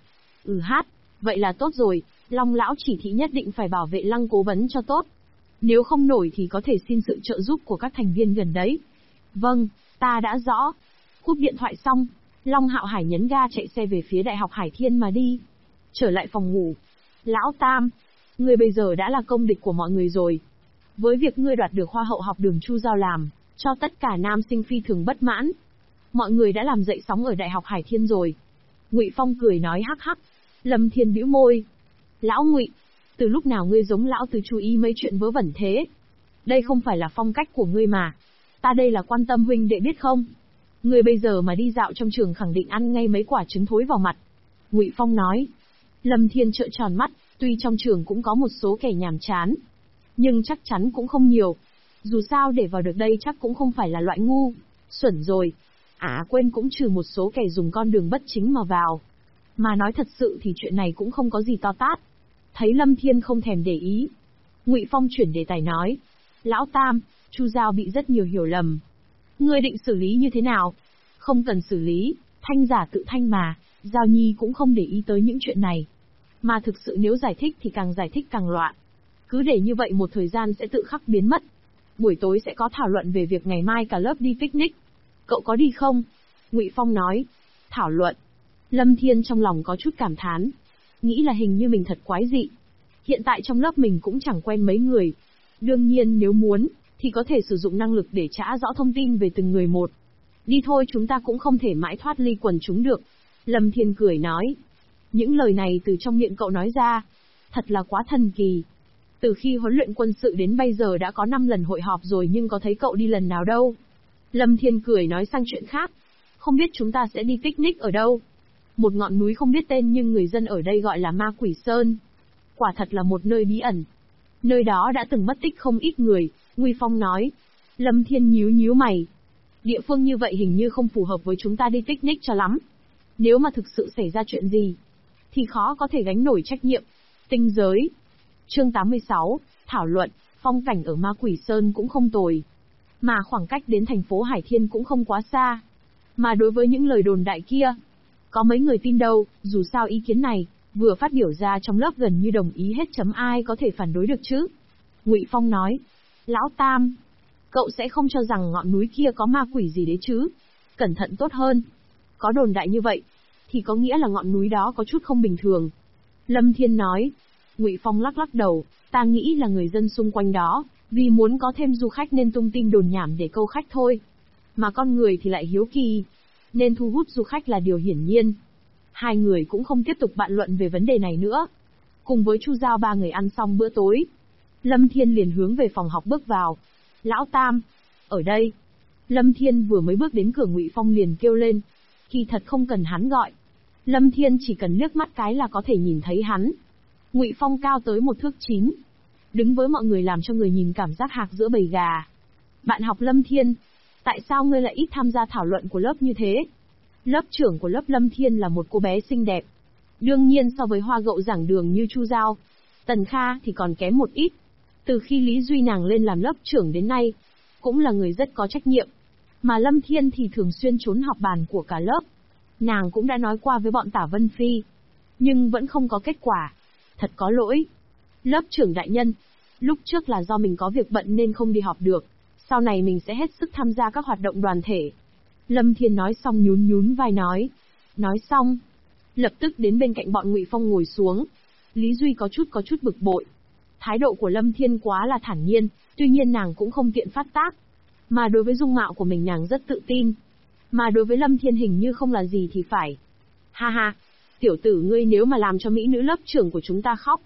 [SPEAKER 1] Vậy là tốt rồi, Long lão chỉ thị nhất định phải bảo vệ Lăng cố vấn cho tốt. Nếu không nổi thì có thể xin sự trợ giúp của các thành viên gần đấy. Vâng, ta đã rõ. Cúp điện thoại xong, Long Hạo Hải nhấn ga chạy xe về phía Đại học Hải Thiên mà đi. Trở lại phòng ngủ. Lão Tam, ngươi bây giờ đã là công địch của mọi người rồi. Với việc ngươi đoạt được hoa hậu học đường Chu Giao làm, cho tất cả nam sinh phi thường bất mãn. Mọi người đã làm dậy sóng ở Đại học Hải Thiên rồi. Ngụy Phong cười nói hắc hắc. Lâm Thiên bĩu môi. Lão Ngụy, từ lúc nào ngươi giống lão Tứ chú ý mấy chuyện vớ vẩn thế? Đây không phải là phong cách của ngươi mà. Ta đây là quan tâm huynh đệ biết không? Ngươi bây giờ mà đi dạo trong trường khẳng định ăn ngay mấy quả trứng thối vào mặt. Ngụy Phong nói. Lâm Thiên trợn tròn mắt, tuy trong trường cũng có một số kẻ nhàm chán, nhưng chắc chắn cũng không nhiều. Dù sao để vào được đây chắc cũng không phải là loại ngu, xuẩn rồi. Quên cũng trừ một số kẻ dùng con đường bất chính mà vào. Mà nói thật sự thì chuyện này cũng không có gì to tát. Thấy Lâm Thiên không thèm để ý, Ngụy Phong chuyển đề tài nói. Lão Tam, Chu Giao bị rất nhiều hiểu lầm. Ngươi định xử lý như thế nào? Không cần xử lý, thanh giả tự thanh mà, Giao Nhi cũng không để ý tới những chuyện này. Mà thực sự nếu giải thích thì càng giải thích càng loạn. Cứ để như vậy một thời gian sẽ tự khắc biến mất. Buổi tối sẽ có thảo luận về việc ngày mai cả lớp đi picnic. Cậu có đi không? Ngụy Phong nói. Thảo luận. Lâm Thiên trong lòng có chút cảm thán. Nghĩ là hình như mình thật quái dị. Hiện tại trong lớp mình cũng chẳng quen mấy người. Đương nhiên nếu muốn, thì có thể sử dụng năng lực để trã rõ thông tin về từng người một. Đi thôi, chúng ta cũng không thể mãi thoát ly quần chúng được. Lâm Thiên cười nói. Những lời này từ trong miệng cậu nói ra, thật là quá thần kỳ. Từ khi huấn luyện quân sự đến bây giờ đã có 5 lần hội họp rồi nhưng có thấy cậu đi lần nào đâu. Lâm Thiên cười nói sang chuyện khác. Không biết chúng ta sẽ đi picnic ở đâu? Một ngọn núi không biết tên nhưng người dân ở đây gọi là Ma Quỷ Sơn. Quả thật là một nơi bí ẩn. Nơi đó đã từng mất tích không ít người, Nguy Phong nói. Lâm Thiên nhíu mày. Địa phương như vậy hình như không phù hợp với chúng ta đi picnic cho lắm. Nếu mà thực sự xảy ra chuyện gì, thì khó có thể gánh nổi trách nhiệm. Tinh giới. Chương 86, thảo luận, phong cảnh ở Ma Quỷ Sơn cũng không tồi. Mà khoảng cách đến thành phố Hải Thiên cũng không quá xa. Mà đối với những lời đồn đại kia, có mấy người tin đâu, dù sao ý kiến này, vừa phát biểu ra trong lớp gần như đồng ý hết, ai có thể phản đối được chứ. Ngụy Phong nói, Lão Tam, cậu sẽ không cho rằng ngọn núi kia có ma quỷ gì đấy chứ? Cẩn thận tốt hơn. Có đồn đại như vậy, thì có nghĩa là ngọn núi đó có chút không bình thường. Lâm Thiên nói. Ngụy Phong lắc đầu, ta nghĩ là người dân xung quanh đó, vì muốn có thêm du khách nên tung tin đồn nhảm để câu khách thôi. Mà con người thì lại hiếu kỳ, nên thu hút du khách là điều hiển nhiên. Hai người cũng không tiếp tục bàn luận về vấn đề này nữa. Cùng với Chu Giao ba người ăn xong bữa tối, Lâm Thiên liền hướng về phòng học bước vào. Lão Tam, ở đây. Lâm Thiên vừa mới bước đến cửa Ngụy Phong liền kêu lên. Kỳ thật không cần hắn gọi. Lâm Thiên chỉ cần liếc mắt cái là có thể nhìn thấy hắn. Ngụy Phong cao tới 1 thước 9. Đứng với mọi người làm cho người nhìn cảm giác hạc giữa bầy gà. Bạn học Lâm Thiên, tại sao ngươi lại ít tham gia thảo luận của lớp như thế? Lớp trưởng của lớp Lâm Thiên là một cô bé xinh đẹp. Đương nhiên so với hoa gậu giảng đường như Chu Giao, Tần Kha thì còn kém một ít. Từ khi Lý Duy nàng lên làm lớp trưởng đến nay, cũng là người rất có trách nhiệm. Mà Lâm Thiên thì thường xuyên trốn học bàn của cả lớp. Nàng cũng đã nói qua với bọn Tả Vân Phi, nhưng vẫn không có kết quả. Thật có lỗi. Lớp trưởng đại nhân, lúc trước là do mình có việc bận nên không đi họp được. Sau này mình sẽ hết sức tham gia các hoạt động đoàn thể. Lâm Thiên nói xong nhún vai nói. Nói xong, lập tức đến bên cạnh bọn Ngụy Phong ngồi xuống. Lý Duy có chút bực bội. Thái độ của Lâm Thiên quá là thản nhiên, tuy nhiên nàng cũng không tiện phát tác. Mà đối với dung mạo của mình nàng rất tự tin. Mà đối với Lâm Thiên hình như không là gì thì phải. Ha ha, tiểu tử ngươi nếu mà làm cho mỹ nữ lớp trưởng của chúng ta khóc,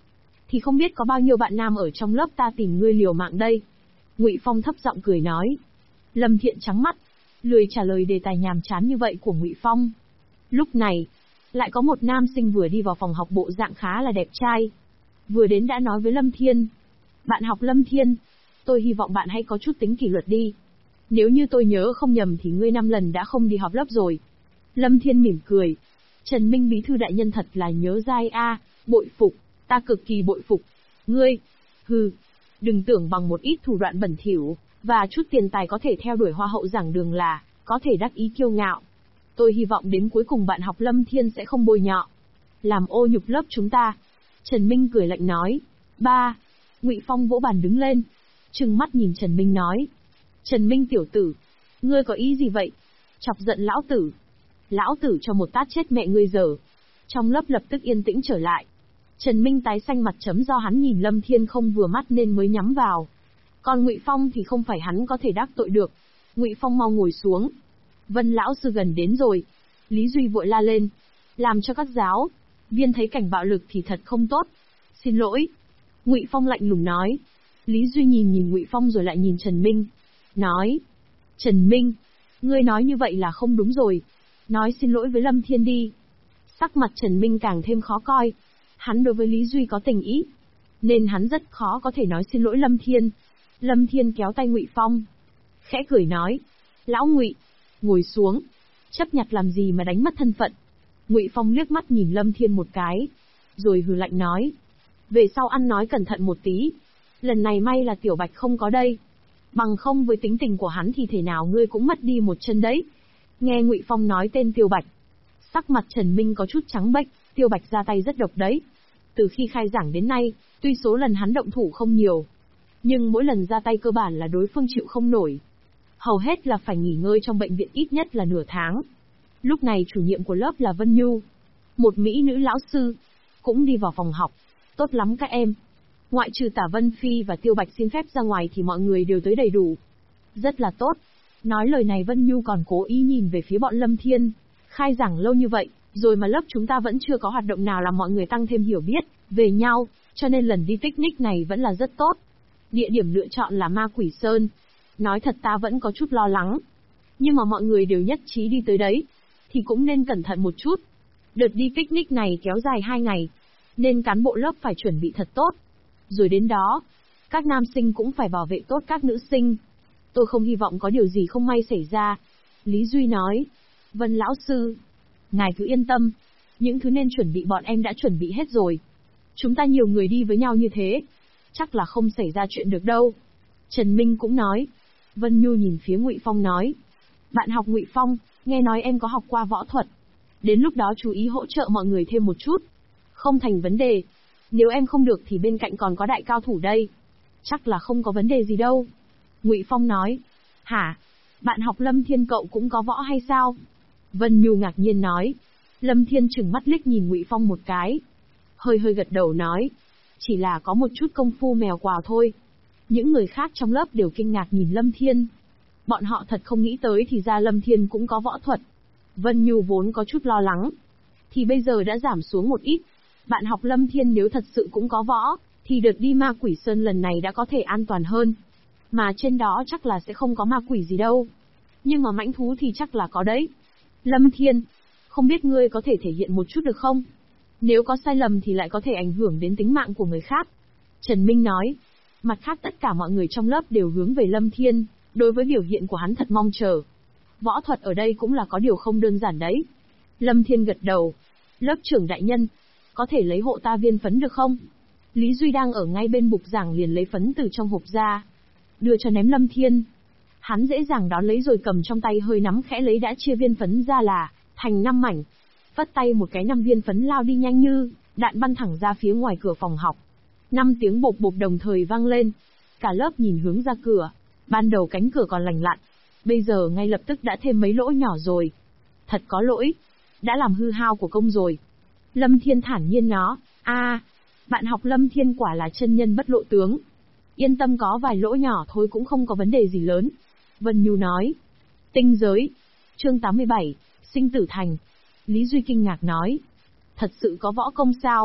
[SPEAKER 1] thì không biết có bao nhiêu bạn nam ở trong lớp ta tìm ngươi liều mạng đây. Ngụy Phong thấp giọng cười nói. Lâm Thiện trắng mắt, lười trả lời đề tài nhàm chán như vậy của Ngụy Phong. Lúc này, lại có một nam sinh vừa đi vào phòng học bộ dạng khá là đẹp trai. Vừa đến đã nói với Lâm Thiên. Bạn học Lâm Thiên, tôi hy vọng bạn hãy có chút tính kỷ luật đi. Nếu như tôi nhớ không nhầm thì ngươi 5 lần đã không đi họp lớp rồi. Lâm Thiên mỉm cười. Trần Minh bí thư đại nhân thật là nhớ dai a, bội phục, ta cực kỳ bội phục. Ngươi, hừ, đừng tưởng bằng một ít thủ đoạn bẩn thỉu và chút tiền tài có thể theo đuổi hoa hậu giảng đường là có thể đắc ý kiêu ngạo. Tôi hy vọng đến cuối cùng bạn học Lâm Thiên sẽ không bôi nhọ, làm ô nhục lớp chúng ta. Trần Minh cười lạnh nói. Ba. Ngụy Phong vỗ bàn đứng lên, trừng mắt nhìn Trần Minh nói. Trần Minh tiểu tử, ngươi có ý gì vậy? Chọc giận lão tử. Lão tử cho một tát chết mẹ ngươi giờ. Trong lớp lập tức yên tĩnh trở lại. Trần Minh tái xanh mặt chấm do hắn nhìn Lâm Thiên không vừa mắt nên mới nhắm vào. Còn Ngụy Phong thì không phải hắn có thể đắc tội được. Ngụy Phong mau ngồi xuống. Vân lão sư gần đến rồi. Lý Duy vội la lên. Làm cho các giáo viên thấy cảnh bạo lực thì thật không tốt. Xin lỗi. Ngụy Phong lạnh lùng nói. Lý Duy nhìn Ngụy Phong rồi lại nhìn Trần Minh. Nói. Trần Minh, ngươi nói như vậy là không đúng rồi. Nói xin lỗi với Lâm Thiên đi. Sắc mặt Trần Minh càng thêm khó coi. Hắn đối với Lý Duy có tình ý, nên hắn rất khó có thể nói xin lỗi Lâm Thiên. Lâm Thiên kéo tay Ngụy Phong, khẽ cười nói. Lão Ngụy, ngồi xuống. Chấp nhặt làm gì mà đánh mất thân phận. Ngụy Phong liếc mắt nhìn Lâm Thiên một cái, rồi hừ lạnh nói. Về sau ăn nói cẩn thận một tí. Lần này may là Tiểu Bạch không có đây. Bằng không với tính tình của hắn thì thể nào ngươi cũng mất đi một chân đấy. Nghe Ngụy Phong nói tên Tiêu Bạch, sắc mặt Trần Minh có chút trắng bệch. Tiêu Bạch ra tay rất độc đấy. Từ khi khai giảng đến nay, tuy số lần hắn động thủ không nhiều, nhưng mỗi lần ra tay cơ bản là đối phương chịu không nổi. Hầu hết là phải nghỉ ngơi trong bệnh viện ít nhất là nửa tháng. Lúc này chủ nhiệm của lớp là Vân Nhu, một mỹ nữ lão sư, cũng đi vào phòng học. Tốt lắm các em. Ngoại trừ Tả Vân Phi và Tiêu Bạch xin phép ra ngoài thì mọi người đều tới đầy đủ. Rất là tốt. Nói lời này Vân Nhu còn cố ý nhìn về phía bọn Lâm Thiên. Khai giảng lâu như vậy, rồi mà lớp chúng ta vẫn chưa có hoạt động nào làm mọi người tăng thêm hiểu biết về nhau, cho nên lần đi picnic này vẫn là rất tốt. Địa điểm lựa chọn là Ma Quỷ Sơn. Nói thật ta vẫn có chút lo lắng. Nhưng mà mọi người đều nhất trí đi tới đấy, thì cũng nên cẩn thận một chút. Đợt đi picnic này kéo dài 2 ngày, nên cán bộ lớp phải chuẩn bị thật tốt. Rồi đến đó, các nam sinh cũng phải bảo vệ tốt các nữ sinh. Tôi không hy vọng có điều gì không may xảy ra. Lý Duy nói. Vân lão sư, ngài cứ yên tâm. Những thứ nên chuẩn bị bọn em đã chuẩn bị hết rồi. Chúng ta nhiều người đi với nhau như thế, chắc là không xảy ra chuyện được đâu. Trần Minh cũng nói. Vân Nhu nhìn phía Ngụy Phong nói. Bạn học Ngụy Phong, nghe nói em có học qua võ thuật. Đến lúc đó chú ý hỗ trợ mọi người thêm một chút. Không thành vấn đề. Nếu em không được thì bên cạnh còn có đại cao thủ đây. Chắc là không có vấn đề gì đâu. Ngụy Phong nói. Hả? Bạn học Lâm Thiên cậu cũng có võ hay sao? Vân Nhu ngạc nhiên nói. Lâm Thiên trừng mắt liếc nhìn Ngụy Phong một cái. Hơi gật đầu nói. Chỉ là có một chút công phu mèo quào thôi. Những người khác trong lớp đều kinh ngạc nhìn Lâm Thiên. Bọn họ thật không nghĩ tới thì ra Lâm Thiên cũng có võ thuật. Vân Nhu vốn có chút lo lắng, thì bây giờ đã giảm xuống một ít. Bạn học Lâm Thiên nếu thật sự cũng có võ, thì đợt đi Ma Quỷ Sơn lần này đã có thể an toàn hơn. Mà trên đó chắc là sẽ không có ma quỷ gì đâu. Nhưng mà mãnh thú thì chắc là có đấy. Lâm Thiên, không biết ngươi có thể thể hiện một chút được không? Nếu có sai lầm thì lại có thể ảnh hưởng đến tính mạng của người khác. Trần Minh nói. Mặt khác tất cả mọi người trong lớp đều hướng về Lâm Thiên, đối với biểu hiện của hắn thật mong chờ. Võ thuật ở đây cũng là có điều không đơn giản đấy. Lâm Thiên gật đầu. Lớp trưởng đại nhân, có thể lấy hộ ta viên phấn được không? Lý Duy đang ở ngay bên bục giảng liền lấy phấn từ trong hộp ra, đưa cho ném Lâm Thiên. Hắn dễ dàng đón lấy rồi cầm trong tay hơi nắm khẽ lấy đã chia viên phấn ra là thành 5 mảnh. Vất tay một cái 5 viên phấn lao đi nhanh như đạn bắn thẳng ra phía ngoài cửa phòng học. 5 tiếng bộp bộp đồng thời vang lên. Cả lớp nhìn hướng ra cửa. Ban đầu cánh cửa còn lành lặn, bây giờ ngay lập tức đã thêm mấy lỗ nhỏ rồi. Thật có lỗi, đã làm hư hao của công rồi. Lâm Thiên thản nhiên nó. Bạn học Lâm Thiên quả là chân nhân bất lộ tướng. Yên tâm có vài lỗ nhỏ thôi cũng không có vấn đề gì lớn. Vân Nhu nói. Tinh giới. Chương 87, sinh tử thành. Lý Duy kinh ngạc nói. Thật sự có võ công sao?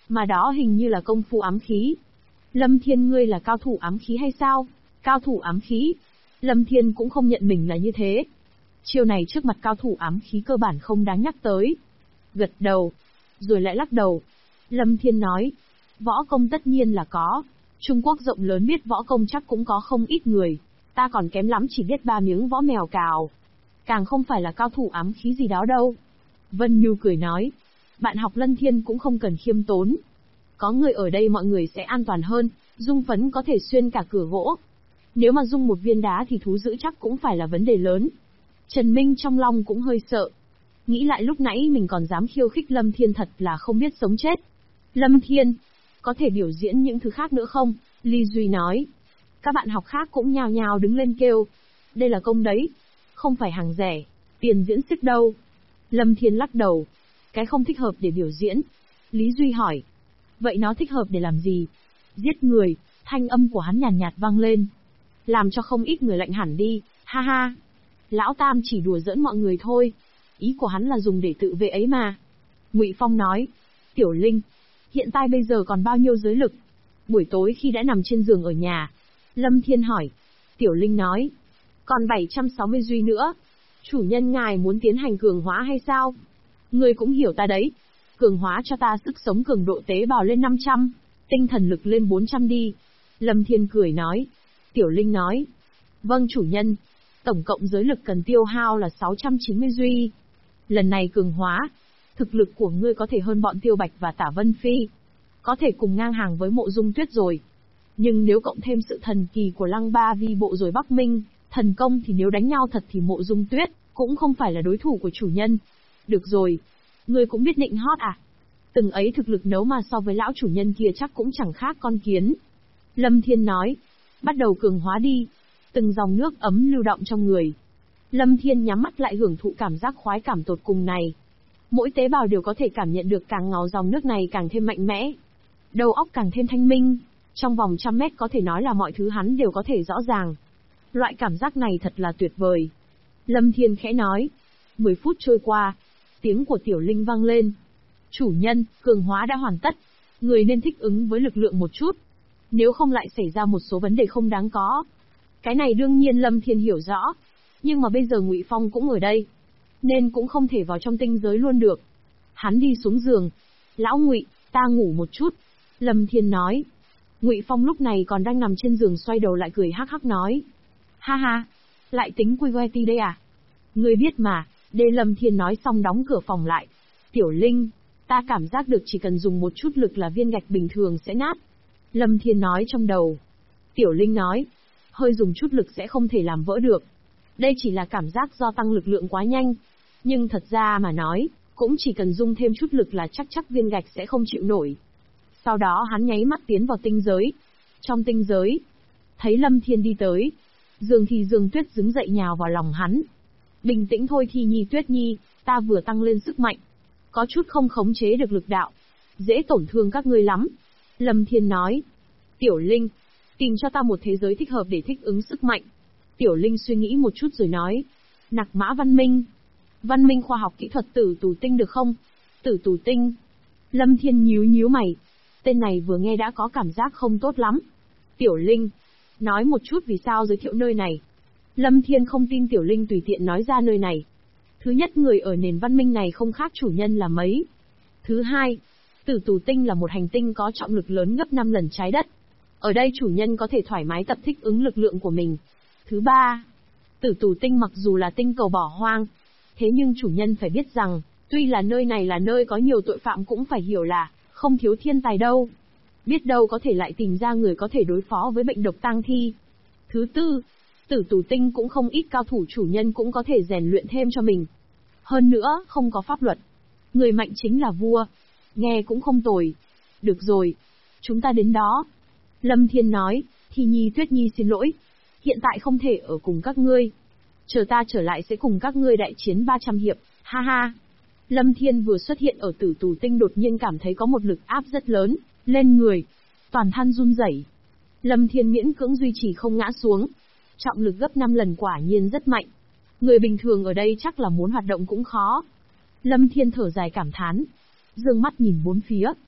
[SPEAKER 1] Mà đó hình như là công phu ám khí. Lâm Thiên, ngươi là cao thủ ám khí hay sao? Cao thủ ám khí? Lâm Thiên cũng không nhận mình là như thế. Chiêu này trước mặt cao thủ ám khí cơ bản không đáng nhắc tới. Gật đầu, rồi lại lắc đầu. Lâm Thiên nói, võ công tất nhiên là có. Trung Quốc rộng lớn, biết võ công chắc cũng có không ít người. Ta còn kém lắm chỉ biết 3 miếng võ mèo cào. Càng không phải là cao thủ ám khí gì đó đâu. Vân Nhu cười nói, bạn học Lân Thiên cũng không cần khiêm tốn. Có người ở đây mọi người sẽ an toàn hơn, dung phấn có thể xuyên cả cửa gỗ. Nếu mà dung một viên đá thì thú dữ chắc cũng phải là vấn đề lớn. Trần Minh trong lòng cũng hơi sợ. Nghĩ lại lúc nãy mình còn dám khiêu khích Lâm Thiên, thật là không biết sống chết. Lâm Thiên, có thể biểu diễn những thứ khác nữa không? Ly Duy nói. Các bạn học khác cũng nhao nhao đứng lên kêu. Đây là công đấy, không phải hàng rẻ, tiền diễn sức đâu. Lâm Thiên lắc đầu. Cái không thích hợp để biểu diễn. Lý Duy hỏi. Vậy nó thích hợp để làm gì? Giết người, thanh âm của hắn nhàn nhạt vang lên. Làm cho không ít người lạnh hẳn đi, ha ha. Lão Tam chỉ đùa giỡn mọi người thôi. Ý của hắn là dùng để tự vệ ấy mà. Ngụy Phong nói. Tiểu Linh, hiện tại bây giờ còn bao nhiêu giới lực? Buổi tối khi đã nằm trên giường ở nhà. Lâm Thiên hỏi. Tiểu Linh nói. Còn 760 duy nữa. Chủ nhân ngài muốn tiến hành cường hóa hay sao? Người cũng hiểu ta đấy. Cường hóa cho ta sức sống cường độ tế bào lên 500, tinh thần lực lên 400 đi. Lâm Thiên cười nói. Tiểu Linh nói. Vâng chủ nhân. Tổng cộng giới lực cần tiêu hao là 690 duy. Lần này cường hóa, thực lực của ngươi có thể hơn bọn Tiêu Bạch và Tả Vân Phi. Có thể cùng ngang hàng với Mộ Dung Tuyết rồi. Nhưng nếu cộng thêm sự thần kỳ của Lăng Ba Vi Bộ rồi Bắc Minh, thần công thì nếu đánh nhau thật thì Mộ Dung Tuyết cũng không phải là đối thủ của chủ nhân. Được rồi, ngươi cũng biết nịnh hót à? Từng ấy thực lực nấu mà so với lão chủ nhân kia chắc cũng chẳng khác con kiến. Lâm Thiên nói, bắt đầu cường hóa đi. Từng dòng nước ấm lưu động trong người. Lâm Thiên nhắm mắt lại hưởng thụ cảm giác khoái cảm tột cùng này. Mỗi tế bào đều có thể cảm nhận được càng ngào dòng nước này càng thêm mạnh mẽ. Đầu óc càng thêm thanh minh. Trong vòng 100 mét có thể nói là mọi thứ hắn đều có thể rõ ràng. Loại cảm giác này thật là tuyệt vời. Lâm Thiên khẽ nói. 10 phút trôi qua. Tiếng của Tiểu Linh vang lên. Chủ nhân, cường hóa đã hoàn tất. Người nên thích ứng với lực lượng một chút. Nếu không lại xảy ra một số vấn đề không đáng có. Cái này đương nhiên Lâm Thiên hiểu rõ. Nhưng mà bây giờ Ngụy Phong cũng ở đây. Nên cũng không thể vào trong tinh giới luôn được. Hắn đi xuống giường. Lão Ngụy, ta ngủ một chút. Lâm Thiên nói. Ngụy Phong lúc này còn đang nằm trên giường xoay đầu lại cười hắc hắc nói. Ha ha, lại tính QWERTY đây à? Ngươi biết mà, Đê Lâm Thiên nói xong đóng cửa phòng lại. Tiểu Linh, ta cảm giác được chỉ cần dùng một chút lực là viên gạch bình thường sẽ nát. Lâm Thiên nói trong đầu. Tiểu Linh nói, hơi dùng chút lực sẽ không thể làm vỡ được. Đây chỉ là cảm giác do tăng lực lượng quá nhanh. Nhưng thật ra mà nói, cũng chỉ cần dùng thêm chút lực là chắc viên gạch sẽ không chịu nổi. Sau đó hắn nháy mắt tiến vào tinh giới. Trong tinh giới, thấy Lâm Thiên đi tới. Dương Tuyết đứng dậy nhào vào lòng hắn. Bình tĩnh thôi Thi Nhi Tuyết Nhi, ta vừa tăng lên sức mạnh. Có chút không khống chế được lực đạo. Dễ tổn thương các ngươi lắm. Lâm Thiên nói. Tiểu Linh, tìm cho ta một thế giới thích hợp để thích ứng sức mạnh. Tiểu Linh suy nghĩ một chút rồi nói. Nặc Mã Văn Minh. Văn Minh khoa học kỹ thuật Tử Tù Tinh được không? Tử Tù Tinh. Lâm Thiên nhíu mày. Tên này vừa nghe đã có cảm giác không tốt lắm. Tiểu Linh, nói một chút vì sao giới thiệu nơi này. Lâm Thiên không tin Tiểu Linh tùy tiện nói ra nơi này. Thứ nhất, người ở nền văn minh này không khác chủ nhân là mấy. Thứ hai, Tử Tù Tinh là một hành tinh có trọng lực lớn gấp 5 lần trái đất. Ở đây chủ nhân có thể thoải mái tập thích ứng lực lượng của mình. Thứ ba, Tử Tù Tinh mặc dù là tinh cầu bỏ hoang, thế nhưng chủ nhân phải biết rằng, tuy là nơi này là nơi có nhiều tội phạm cũng phải hiểu là, không thiếu thiên tài đâu. Biết đâu có thể lại tìm ra người có thể đối phó với bệnh độc tang thi. Thứ tư, Tử Tù Tinh cũng không ít cao thủ chủ nhân cũng có thể rèn luyện thêm cho mình. Hơn nữa, không có pháp luật. Người mạnh chính là vua. Nghe cũng không tồi. Được rồi, chúng ta đến đó. Lâm Thiên nói, Thi Nhi Tuyết Nhi xin lỗi. Hiện tại không thể ở cùng các ngươi. Chờ ta trở lại sẽ cùng các ngươi đại chiến 300 hiệp, ha ha. Lâm Thiên vừa xuất hiện ở Tử Tù Tinh đột nhiên cảm thấy có một lực áp rất lớn, lên người. Toàn thân run rẩy. Lâm Thiên miễn cưỡng duy trì không ngã xuống. Trọng lực gấp 5 lần quả nhiên rất mạnh. Người bình thường ở đây chắc là muốn hoạt động cũng khó. Lâm Thiên thở dài cảm thán. Dương mắt nhìn bốn phía.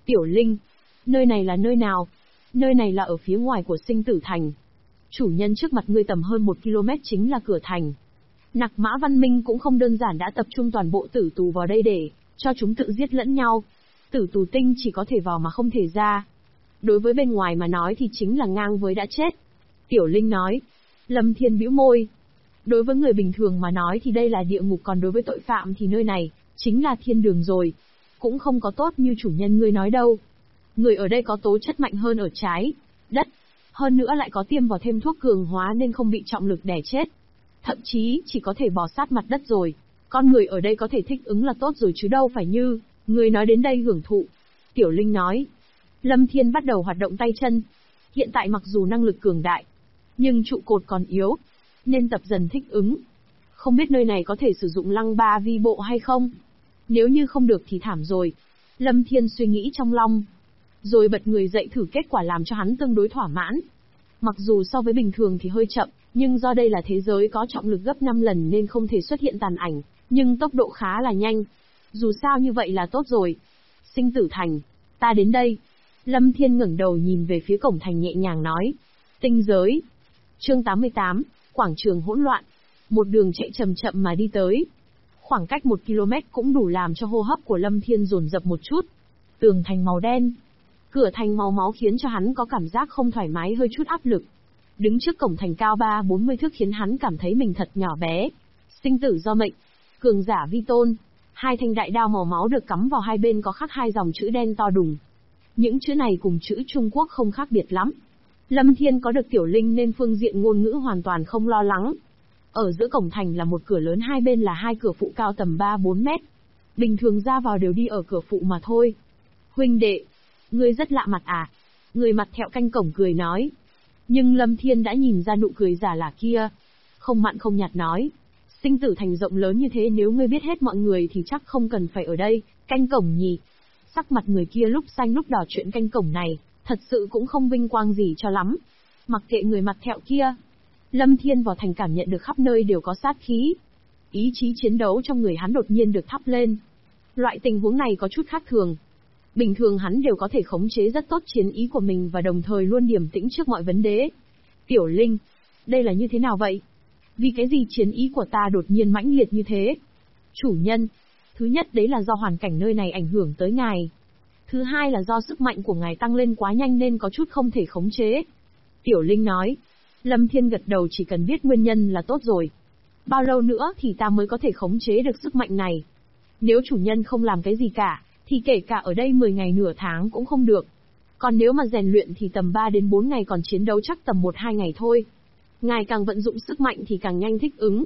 [SPEAKER 1] Tiểu Linh, nơi này là nơi nào? Nơi này là ở phía ngoài của Sinh Tử Thành. Chủ nhân, trước mặt ngươi tầm hơn 1 km chính là cửa thành. Nặc Mã Văn Minh cũng không đơn giản đã tập trung toàn bộ tử tù vào đây để cho chúng tự giết lẫn nhau. Tử tù tinh chỉ có thể vào mà không thể ra. Đối với bên ngoài mà nói thì chính là ngang với đã chết. Tiểu Linh nói. Lâm Thiên bĩu môi. Đối với người bình thường mà nói thì đây là địa ngục, còn đối với tội phạm thì nơi này chính là thiên đường rồi. Cũng không có tốt như chủ nhân ngươi nói đâu. Người ở đây có tố chất mạnh hơn ở trái đất. Hơn nữa lại có tiêm vào thêm thuốc cường hóa nên không bị trọng lực đè chết. Thậm chí chỉ có thể bò sát mặt đất rồi. Con người ở đây có thể thích ứng là tốt rồi chứ đâu phải như người nói đến đây hưởng thụ. Tiểu Linh nói. Lâm Thiên bắt đầu hoạt động tay chân. Hiện tại mặc dù năng lực cường đại, nhưng trụ cột còn yếu, nên tập dần thích ứng. Không biết nơi này có thể sử dụng lăng ba vi bộ hay không? Nếu như không được thì thảm rồi. Lâm Thiên suy nghĩ trong lòng. Rồi bật người dậy thử, kết quả làm cho hắn tương đối thỏa mãn. Mặc dù so với bình thường thì hơi chậm, nhưng do đây là thế giới có trọng lực gấp 5 lần nên không thể xuất hiện tàn ảnh, nhưng tốc độ khá là nhanh. Dù sao như vậy là tốt rồi. Sinh Tử Thành, ta đến đây. Lâm Thiên ngẩng đầu nhìn về phía cổng thành nhẹ nhàng nói. Tinh giới. Chương 88, quảng trường hỗn loạn. Một đường chạy chậm chậm mà đi tới. Khoảng cách 1 km cũng đủ làm cho hô hấp của Lâm Thiên dồn dập một chút. Tường thành màu đen, cửa thành màu máu khiến cho hắn có cảm giác không thoải mái, hơi chút áp lực. Đứng trước cổng thành cao 30-40 thước khiến hắn cảm thấy mình thật nhỏ bé. Sinh tử do mệnh, cường giả vi tôn. Hai thanh đại đao màu máu được cắm vào hai bên có khắc hai dòng chữ đen to đùng. Những chữ này cùng chữ Trung Quốc không khác biệt lắm. Lâm Thiên có được Tiểu Linh nên phương diện ngôn ngữ hoàn toàn không lo lắng. Ở giữa cổng thành là một cửa lớn, hai bên là hai cửa phụ cao tầm 3-4 mét. Bình thường ra vào đều đi ở cửa phụ mà thôi. Huynh đệ, ngươi rất lạ mặt à? Người mặt thẹo canh cổng cười nói. Nhưng Lâm Thiên đã nhìn ra nụ cười giả lả kia. Không mặn không nhạt nói. Sinh Tử Thành rộng lớn như thế, nếu ngươi biết hết mọi người thì chắc không cần phải ở đây canh cổng nhỉ. Sắc mặt người kia lúc xanh lúc đỏ, chuyện canh cổng này thật sự cũng không vinh quang gì cho lắm. Mặc kệ người mặt thẹo kia, Lâm Thiên vào thành cảm nhận được khắp nơi đều có sát khí. Ý chí chiến đấu trong người hắn đột nhiên được thắp lên. Loại tình huống này có chút khác thường. Bình thường hắn đều có thể khống chế rất tốt chiến ý của mình và đồng thời luôn điềm tĩnh trước mọi vấn đề. Tiểu Linh, đây là như thế nào vậy? Vì cái gì chiến ý của ta đột nhiên mãnh liệt như thế? Chủ nhân, thứ nhất đấy là do hoàn cảnh nơi này ảnh hưởng tới ngài. Thứ hai là do sức mạnh của ngài tăng lên quá nhanh nên có chút không thể khống chế. Tiểu Linh nói. Lâm Thiên gật đầu, chỉ cần biết nguyên nhân là tốt rồi. Bao lâu nữa thì ta mới có thể khống chế được sức mạnh này? Nếu chủ nhân không làm cái gì cả, thì kể cả ở đây 10 ngày nửa tháng cũng không được. Còn nếu mà rèn luyện thì tầm 3 đến 4 ngày, còn chiến đấu chắc tầm 1-2 ngày thôi. Ngài càng vận dụng sức mạnh thì càng nhanh thích ứng.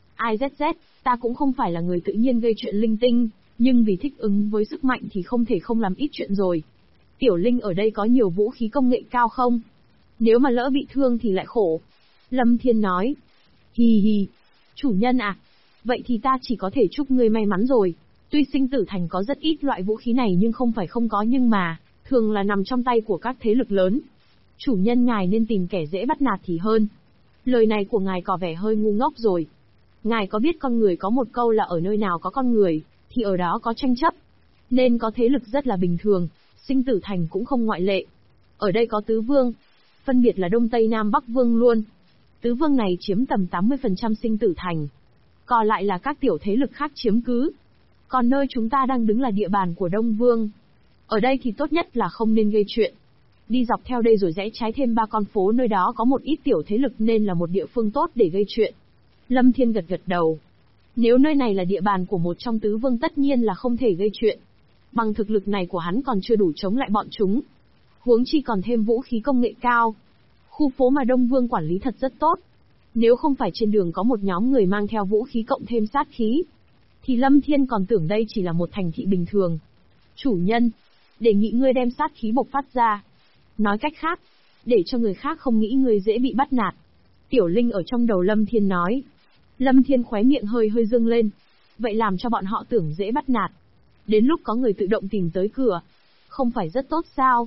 [SPEAKER 1] IZZ, ta cũng không phải là người tự nhiên gây chuyện linh tinh, nhưng vì thích ứng với sức mạnh thì không thể không làm ít chuyện rồi. Tiểu Linh ở đây có nhiều vũ khí công nghệ cao không? Nếu mà lỡ bị thương thì lại khổ. Lâm Thiên nói. Hì hì. Chủ nhân à? Vậy thì ta chỉ có thể chúc ngươi may mắn rồi. Tuy Sinh Tử Thành có rất ít loại vũ khí này nhưng không phải không có, nhưng mà thường là nằm trong tay của các thế lực lớn. Chủ nhân ngài nên tìm kẻ dễ bắt nạt thì hơn. Lời này của ngài có vẻ hơi ngu ngốc rồi. Ngài có biết con người có một câu là ở nơi nào có con người, thì ở đó có tranh chấp. Nên có thế lực rất là bình thường, Sinh Tử Thành cũng không ngoại lệ. Ở đây có tứ vương, phân biệt là Đông Tây Nam Bắc Vương luôn. Tứ vương này chiếm tầm 80% Sinh Tử Thành. Còn lại là các tiểu thế lực khác chiếm cứ. Còn nơi chúng ta đang đứng là địa bàn của Đông Vương. Ở đây thì tốt nhất là không nên gây chuyện. Đi dọc theo đây rồi rẽ trái thêm 3 con phố, nơi đó có một ít tiểu thế lực nên là một địa phương tốt để gây chuyện. Lâm Thiên gật gật đầu. Nếu nơi này là địa bàn của một trong tứ vương tất nhiên là không thể gây chuyện. Bằng thực lực này của hắn còn chưa đủ chống lại bọn chúng. Huống chi còn thêm vũ khí công nghệ cao. Khu phố mà Đông Vương quản lý thật rất tốt. Nếu không phải trên đường có một nhóm người mang theo vũ khí cộng thêm sát khí, thì Lâm Thiên còn tưởng đây chỉ là một thành thị bình thường. Chủ nhân, đề nghị ngươi đem sát khí bộc phát ra. Nói cách khác, để cho người khác không nghĩ ngươi dễ bị bắt nạt. Tiểu Linh ở trong đầu Lâm Thiên nói. Lâm Thiên khóe miệng hơi hơi dương lên. Vậy làm cho bọn họ tưởng dễ bắt nạt. Đến lúc có người tự động tìm tới cửa, không phải rất tốt sao?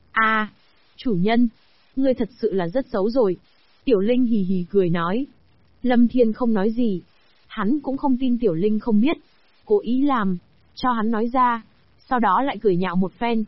[SPEAKER 1] À, chủ nhân, ngươi thật sự là rất xấu rồi. Tiểu Linh hì hì cười nói. Lâm Thiên không nói gì. Hắn cũng không tin Tiểu Linh không biết. Cố ý làm cho hắn nói ra. Sau đó lại cười nhạo một phen.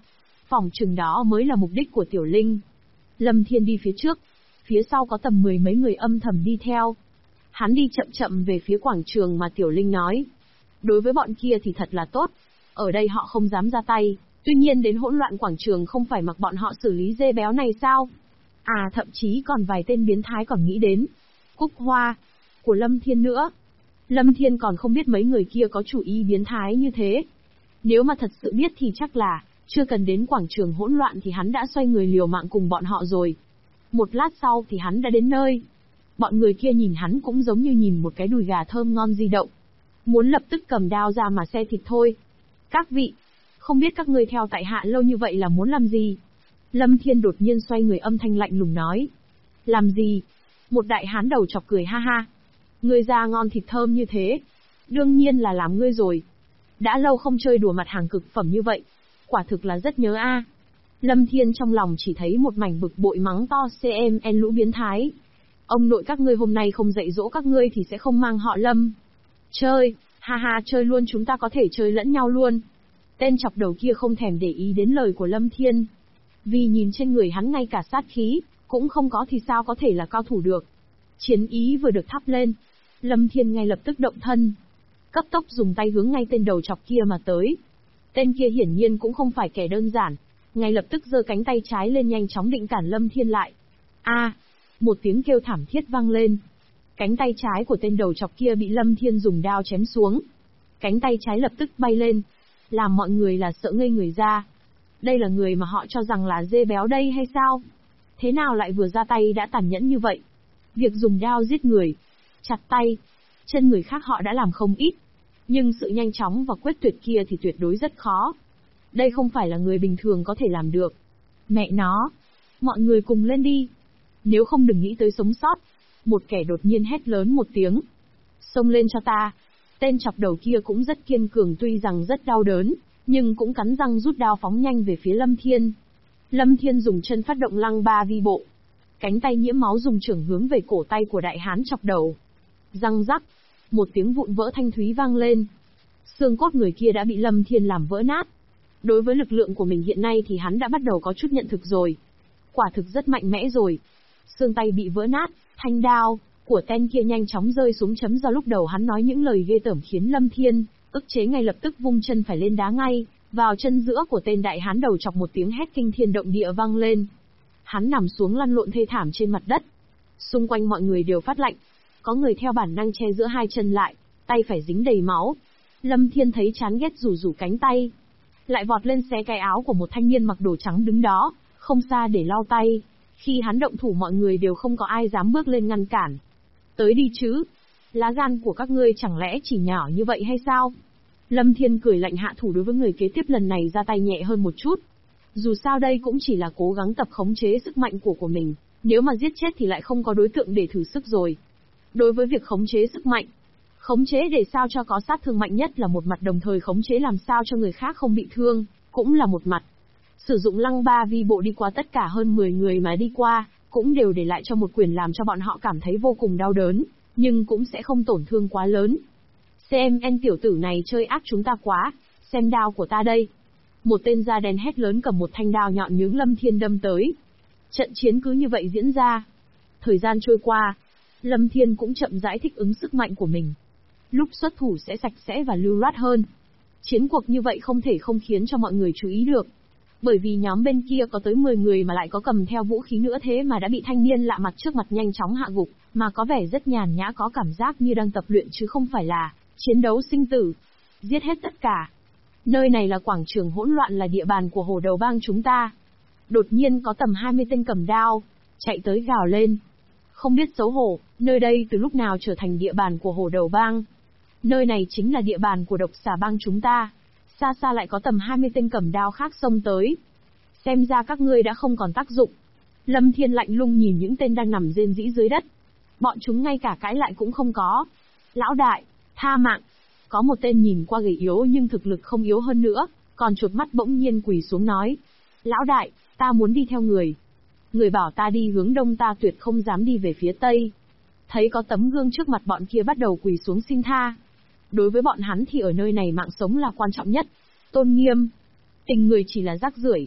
[SPEAKER 1] Phỏng chừng đó mới là mục đích của Tiểu Linh. Lâm Thiên đi phía trước, phía sau có tầm 10 mấy người âm thầm đi theo. Hắn đi chậm chậm về phía quảng trường mà Tiểu Linh nói. Đối với bọn kia thì thật là tốt, ở đây họ không dám ra tay, tuy nhiên đến hỗn loạn quảng trường không phải mặc bọn họ xử lý dê béo này sao? À, thậm chí còn vài tên biến thái còn nghĩ đến Cúc Hoa của Lâm Thiên nữa. Lâm Thiên còn không biết mấy người kia có chủ ý biến thái như thế. Nếu mà thật sự biết thì chắc là chưa cần đến quảng trường hỗn loạn thì hắn đã xoay người liều mạng cùng bọn họ rồi. Một lát sau thì hắn đã đến nơi. Bọn người kia nhìn hắn cũng giống như nhìn một cái đùi gà thơm ngon di động. Muốn lập tức cầm đao ra mà xe thịt thôi. Các vị, không biết các ngươi theo tại hạ lâu như vậy là muốn làm gì? Lâm Thiên đột nhiên xoay người âm thanh lạnh lùng nói. Làm gì? Một đại hán đầu chọc cười ha ha. Ngươi da ngon thịt thơm như thế. Đương nhiên là làm ngươi rồi. Đã lâu không chơi đùa mặt hàng cực phẩm như vậy. Quả thực là rất nhớ a. Lâm Thiên trong lòng chỉ thấy một mảnh bực bội mắng to CMN lũ biến thái. Ông nội các ngươi hôm nay không dạy dỗ các ngươi thì sẽ không mang họ Lâm. Chơi, ha ha, chơi luôn, chúng ta có thể chơi lẫn nhau luôn. Tên chọc đầu kia không thèm để ý đến lời của Lâm Thiên. Vì nhìn trên người hắn ngay cả sát khí, cũng không có thì sao có thể là cao thủ được. Chiến ý vừa được thắp lên, Lâm Thiên ngay lập tức động thân. Cấp tốc dùng tay hướng ngay tên đầu chọc kia mà tới. Tên kia hiển nhiên cũng không phải kẻ đơn giản, ngay lập tức giơ cánh tay trái lên nhanh chóng định cản Lâm Thiên lại. A, một tiếng kêu thảm thiết vang lên. Cánh tay trái của tên đầu chọc kia bị Lâm Thiên dùng đao chém xuống. Cánh tay trái lập tức bay lên, làm mọi người là sợ ngây người ra. Đây là người mà họ cho rằng là dê béo đây hay sao? Thế nào lại vừa ra tay đã tàn nhẫn như vậy? Việc dùng đao giết người, chặt tay, chân người khác họ đã làm không ít. Nhưng sự nhanh chóng và quyết tuyệt kia thì tuyệt đối rất khó. Đây không phải là người bình thường có thể làm được. Mẹ nó! Mọi người cùng lên đi! Nếu không đừng nghĩ tới sống sót. Một kẻ đột nhiên hét lớn một tiếng. Xông lên cho ta! Tên chọc đầu kia cũng rất kiên cường, tuy rằng rất đau đớn, nhưng cũng cắn răng rút đao phóng nhanh về phía Lâm Thiên. Lâm Thiên dùng chân phát động lăng ba vi bộ. Cánh tay nhiễm máu dùng chưởng hướng về cổ tay của đại hán chọc đầu. Răng rắc, một tiếng vụn vỡ thanh thúy vang lên. Xương cốt người kia đã bị Lâm Thiên làm vỡ nát. Đối với lực lượng của mình hiện nay thì hắn đã bắt đầu có chút nhận thực rồi. Quả thực rất mạnh mẽ rồi. Xương tay bị vỡ nát, thanh đao của tên kia nhanh chóng rơi xuống chấm do lúc đầu hắn nói những lời ghê tởm khiến Lâm Thiên ức chế, ngay lập tức vung chân phải lên đá ngay vào chân giữa của tên đại hán đầu chọc. Một tiếng hét kinh thiên động địa vang lên. Hắn nằm xuống lăn lộn thê thảm trên mặt đất. Xung quanh mọi người đều phát lạnh. Có người theo bản năng che giữa hai chân lại, tay phải dính đầy máu. Lâm Thiên thấy chán ghét rủ rủ cánh tay, lại vọt lên xé cái áo của một thanh niên mặc đồ trắng đứng đó, không xa để lau tay. Khi hắn động thủ mọi người đều không có ai dám bước lên ngăn cản. Tới đi chứ, lá gan của các ngươi chẳng lẽ chỉ nhỏ như vậy hay sao? Lâm Thiên cười lạnh hạ thủ đối với người kế tiếp, lần này ra tay nhẹ hơn một chút. Dù sao đây cũng chỉ là cố gắng tập khống chế sức mạnh của mình, nếu mà giết chết thì lại không có đối tượng để thử sức rồi. Đối với việc khống chế sức mạnh, khống chế để sao cho có sát thương mạnh nhất là một mặt, đồng thời khống chế làm sao cho người khác không bị thương, cũng là một mặt. Sử dụng lăng ba vi bộ đi qua tất cả hơn 10 người mà đi qua, cũng đều để lại cho một quyền làm cho bọn họ cảm thấy vô cùng đau đớn, nhưng cũng sẽ không tổn thương quá lớn. CMN tiểu tử này chơi ác chúng ta quá, xem đao của ta đây. Một tên da đen hét lớn cầm một thanh đao nhọn nhướng Lâm Thiên đâm tới. Trận chiến cứ như vậy diễn ra. Thời gian trôi qua, Lâm Thiên cũng chậm rãi thích ứng sức mạnh của mình. Lúc xuất thủ sẽ sạch sẽ và lưu loát hơn. Chiến cuộc như vậy không thể không khiến cho mọi người chú ý được. Bởi vì nhóm bên kia có tới 10 người mà lại có cầm theo vũ khí nữa, thế mà đã bị thanh niên lạ mặt trước mặt nhanh chóng hạ gục, mà có vẻ rất nhàn nhã, có cảm giác như đang tập luyện chứ không phải là chiến đấu sinh tử. Giết hết tất cả. Nơi này là quảng trường hỗn loạn, là địa bàn của Hồ Đầu Bang chúng ta. Đột nhiên có tầm 20 tên cầm đao chạy tới gào lên. Không biết xấu hổ, nơi đây từ lúc nào trở thành địa bàn của Hồ Đầu Bang? Nơi này chính là địa bàn của Độc Xà Bang chúng ta. Xa xa lại có tầm 20 tên cầm đao khác xông tới. Xem ra các ngươi đã không còn tác dụng. Lâm Thiên lạnh lùng nhìn những tên đang nằm rên rỉ dưới đất. Bọn chúng ngay cả cãi lại cũng không có. Lão đại, tha mạng. Có một tên nhìn qua gầy yếu nhưng thực lực không yếu hơn nữa, còn chuột mắt bỗng nhiên quỳ xuống nói. Lão đại, ta muốn đi theo người. Người bảo ta đi hướng đông, ta tuyệt không dám đi về phía tây. Thấy có tấm gương trước mặt, bọn kia bắt đầu quỳ xuống xin tha. Đối với bọn hắn thì ở nơi này mạng sống là quan trọng nhất. Tôn nghiêm. Tình người chỉ là rác rưởi.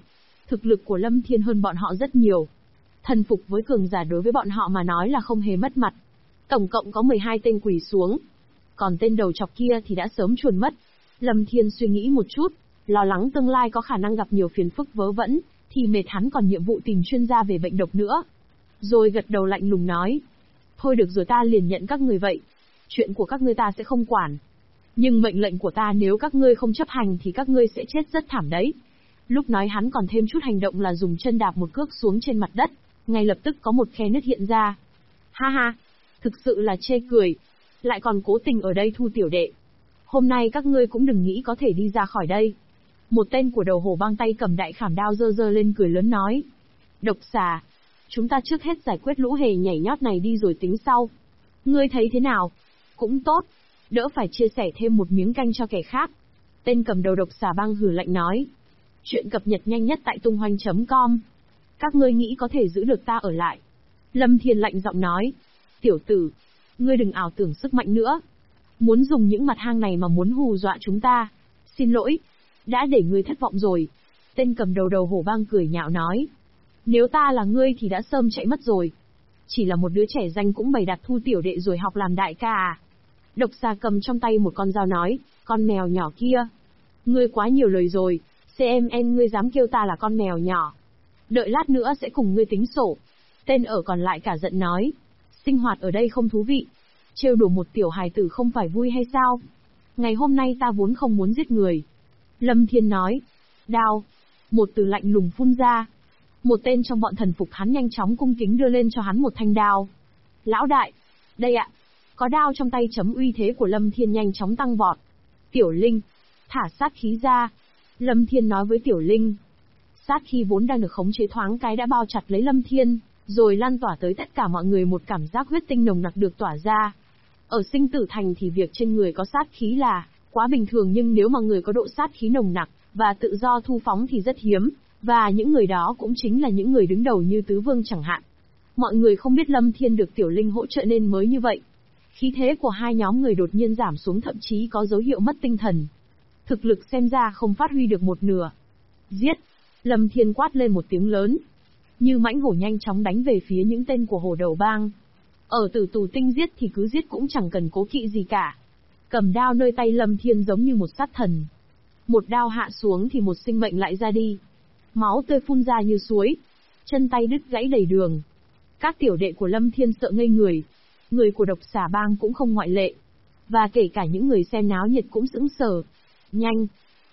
[SPEAKER 1] Thực lực của Lâm Thiên hơn bọn họ rất nhiều. Thần phục với cường giả đối với bọn họ mà nói là không hề mất mặt. Tổng cộng có 12 tên quỳ xuống. Còn tên đầu chọc kia thì đã sớm chuồn mất. Lâm Thiên suy nghĩ một chút, lo lắng tương lai có khả năng gặp nhiều phiền phức vớ vẩn, thì mệt hắn còn nhiệm vụ tìm chuyên gia về bệnh độc nữa. Rồi gật đầu lạnh lùng nói. Thôi được rồi, ta liền nhận các người vậy. Chuyện của các ngươi ta sẽ không quản. Nhưng mệnh lệnh của ta nếu các ngươi không chấp hành thì các ngươi sẽ chết rất thảm đấy. Lúc nói hắn còn thêm chút hành động là dùng chân đạp một cước xuống trên mặt đất, ngay lập tức có một khe nứt hiện ra. Ha ha, thực sự là chê cười. Lại còn cố tình ở đây thu tiểu đệ. Hôm nay các ngươi cũng đừng nghĩ có thể đi ra khỏi đây. Một tên của đầu hổ bang tay cầm đại khảm đao giơ giơ lên cười lớn nói. Độc xà, chúng ta trước hết giải quyết lũ hề nhảy nhót này đi rồi tính sau. Ngươi thấy thế nào? Cũng tốt, đỡ phải chia sẻ thêm một miếng canh cho kẻ khác. Tên cầm đầu độc xà bang hừ lạnh nói. Chuyện cập nhật nhanh nhất tại tung hoành.com. Các ngươi nghĩ có thể giữ được ta ở lại? Lâm Thiên lạnh giọng nói. Tiểu tử, ngươi đừng ảo tưởng sức mạnh nữa. Muốn dùng những mặt hang này mà muốn hù dọa chúng ta. Xin lỗi, đã để ngươi thất vọng rồi. Tên cầm đầu đầu hổ bang cười nhạo nói. Nếu ta là ngươi thì đã sớm chạy mất rồi. Chỉ là một đứa trẻ danh cũng bày đặt thu tiểu đệ rồi học làm đại ca à? Độc xà cầm trong tay một con dao nói. Con mèo nhỏ kia, ngươi quá nhiều lời rồi. CMN ngươi dám kêu ta là con mèo nhỏ. Đợi lát nữa sẽ cùng ngươi tính sổ. Tên ở còn lại cả giận nói. Sinh hoạt ở đây không thú vị. Trêu đùa một tiểu hài tử không phải vui hay sao? Ngày hôm nay ta vốn không muốn giết người. Lâm Thiên nói. Đao. Một từ lạnh lùng phun ra. Một tên trong bọn thần phục hắn nhanh chóng cung kính đưa lên cho hắn một thanh đao. Lão đại. Đây ạ. Có đao trong tay chấm uy thế của Lâm Thiên nhanh chóng tăng vọt. Tiểu Linh. Thả sát khí ra. Lâm Thiên nói với Tiểu Linh. Sát khí vốn đang được khống chế thoáng cái đã bao chặt lấy Lâm Thiên, rồi lan tỏa tới tất cả mọi người, một cảm giác huyết tinh nồng nặc được tỏa ra. Ở sinh tử thành thì việc trên người có sát khí là quá bình thường, nhưng nếu mà người có độ sát khí nồng nặc và tự do thu phóng thì rất hiếm, và những người đó cũng chính là những người đứng đầu như Tứ Vương chẳng hạn. Mọi người không biết Lâm Thiên được Tiểu Linh hỗ trợ nên mới như vậy. Khí thế của hai nhóm người đột nhiên giảm xuống, thậm chí có dấu hiệu mất tinh thần. Thực lực xem ra không phát huy được một nửa. Giết! Lâm Thiên quát lên một tiếng lớn. Như mãnh hổ nhanh chóng đánh về phía những tên của hổ đầu bang. Ở Tử Tù Tinh giết thì cứ giết cũng chẳng cần cố kỵ gì cả. Cầm đao nơi tay Lâm Thiên giống như một sát thần. Một đao hạ xuống thì một sinh mệnh lại ra đi. Máu tươi phun ra như suối. Chân tay đứt gãy đầy đường. Các tiểu đệ của Lâm Thiên sợ ngây người. Người của độc xà bang cũng không ngoại lệ. Và kể cả những người xem náo nhiệt cũng sững sờ. Nhanh!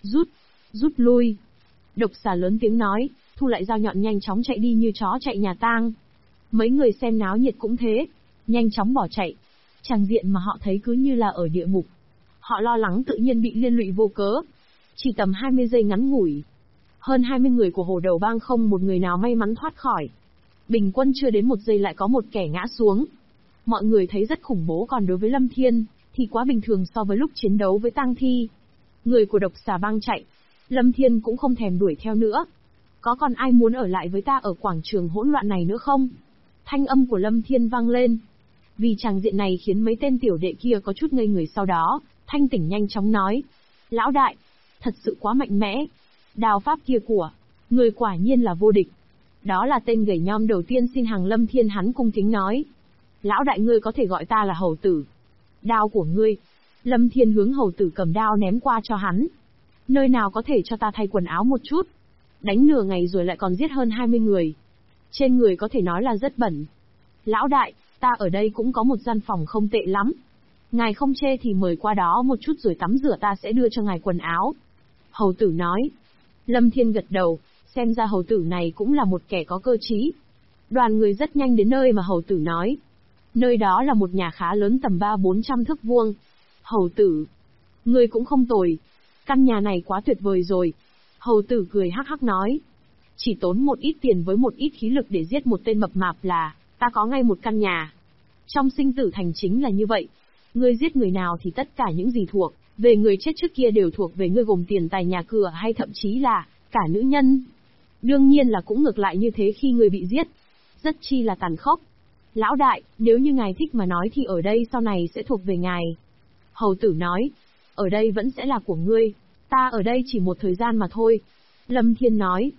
[SPEAKER 1] Rút lui! Độc xà lớn tiếng nói, thu lại dao nhọn nhanh chóng chạy đi như chó chạy nhà tang. Mấy người xem náo nhiệt cũng thế, nhanh chóng bỏ chạy. Tràng diện mà họ thấy cứ như là ở địa ngục. Họ lo lắng tự nhiên bị liên lụy vô cớ. Chỉ tầm 20 giây ngắn ngủi. Hơn 20 người của hổ đầu bang không một người nào may mắn thoát khỏi. Bình quân chưa đến một giây lại có một kẻ ngã xuống. Mọi người thấy rất khủng bố, còn đối với Lâm Thiên thì quá bình thường so với lúc chiến đấu với tang thi. Người của độc xà bang chạy. Lâm Thiên cũng không thèm đuổi theo nữa. Có còn ai muốn ở lại với ta ở quảng trường hỗn loạn này nữa không? Thanh âm của Lâm Thiên vang lên. Vì tràng diện này khiến mấy tên tiểu đệ kia có chút ngây người, sau đó, thanh tỉnh nhanh chóng nói. Lão đại, thật sự quá mạnh mẽ. Đao pháp kia của người quả nhiên là vô địch. Đó là tên gầy nhom đầu tiên xin hàng Lâm Thiên, hắn cung kính nói. Lão đại, ngươi có thể gọi ta là hầu tử. Đao của ngươi. Lâm Thiên hướng hầu tử cầm đao ném qua cho hắn. Nơi nào có thể cho ta thay quần áo một chút? Đánh nửa ngày rồi lại còn giết hơn 20 người. Trên người có thể nói là rất bẩn. Lão đại, ta ở đây cũng có một gian phòng không tệ lắm. Ngài không chê thì mời qua đó một chút rồi tắm rửa, ta sẽ đưa cho ngài quần áo. Hầu tử nói. Lâm Thiên gật đầu, xem ra hầu tử này cũng là một kẻ có cơ trí. Đoàn người rất nhanh đến nơi mà hầu tử nói. Nơi đó là một nhà khá lớn tầm 300-400 thước vuông. Hầu tử, ngươi cũng không tồi. Căn nhà này quá tuyệt vời rồi. Hầu tử cười hắc hắc nói. Chỉ tốn một ít tiền với một ít khí lực để giết một tên mập mạp là, ta có ngay một căn nhà. Trong sinh tử thành chính là như vậy. Ngươi giết người nào thì tất cả những gì thuộc về người chết trước kia đều thuộc về ngươi, gồm tiền tài nhà cửa hay thậm chí là cả nữ nhân. Đương nhiên là cũng ngược lại như thế khi người bị giết. Rất chi là tàn khốc. Lão đại, nếu như ngài thích mà nói thì ở đây sau này sẽ thuộc về ngài. Hầu tử nói. Ở đây vẫn sẽ là của ngươi. Ta ở đây chỉ một thời gian mà thôi. Lâm Thiên nói.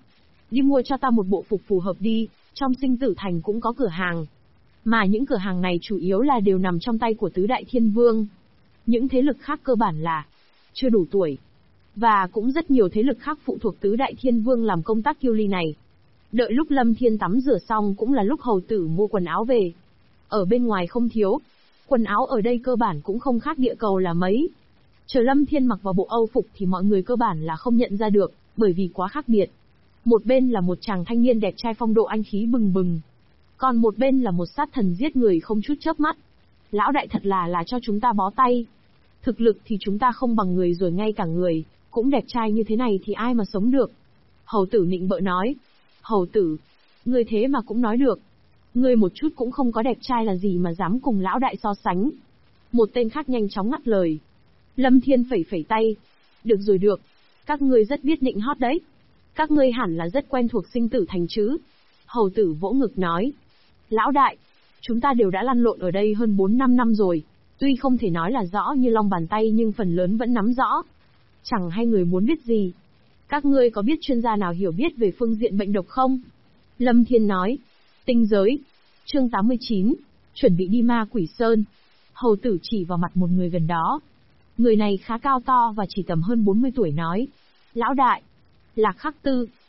[SPEAKER 1] Đi mua cho ta một bộ phục phù hợp đi, trong Sinh Tử Thành cũng có cửa hàng. Mà những cửa hàng này chủ yếu là đều nằm trong tay của tứ đại thiên vương. Những thế lực khác cơ bản là chưa đủ tuổi. Và cũng rất nhiều thế lực khác phụ thuộc tứ đại thiên vương làm công tác kiêu ly này. Đợi lúc Lâm Thiên tắm rửa xong cũng là lúc hầu tử mua quần áo về. Ở bên ngoài không thiếu. Quần áo ở đây cơ bản cũng không khác địa cầu là mấy. Chờ Lâm Thiên mặc vào bộ Âu phục thì mọi người cơ bản là không nhận ra được, bởi vì quá khác biệt. Một bên là một chàng thanh niên đẹp trai phong độ anh khí bừng bừng. Còn một bên là một sát thần giết người không chút chớp mắt. Lão đại thật là cho chúng ta bó tay. Thực lực thì chúng ta không bằng người rồi, ngay cả người cũng đẹp trai như thế này thì ai mà sống được. Hầu tử nịnh bợ nói. Hầu tử, ngươi thế mà cũng nói được. Ngươi một chút cũng không có đẹp trai là gì mà dám cùng lão đại so sánh. Một tên khác nhanh chóng ngắt lời. Lâm Thiên phẩy phẩy tay. Được rồi được. Các ngươi rất biết nịnh hót đấy. Các ngươi hẳn là rất quen thuộc Sinh Tử Thành chứ. Hầu tử vỗ ngực nói. Lão đại, chúng ta đều đã lăn lộn ở đây hơn 4-5 năm rồi. Tuy không thể nói là rõ như lòng bàn tay nhưng phần lớn vẫn nắm rõ. Chẳng hay người muốn biết gì. Các ngươi có biết chuyên gia nào hiểu biết về phương diện bệnh độc không? Lâm Thiên nói. Tinh giới. Chương 89. Chuẩn bị đi Ma Quỷ Sơn. Hầu tử chỉ vào mặt một người gần đó. Người này khá cao to và chỉ tầm hơn 40 tuổi nói. Lão đại. Lạc Khắc Tư.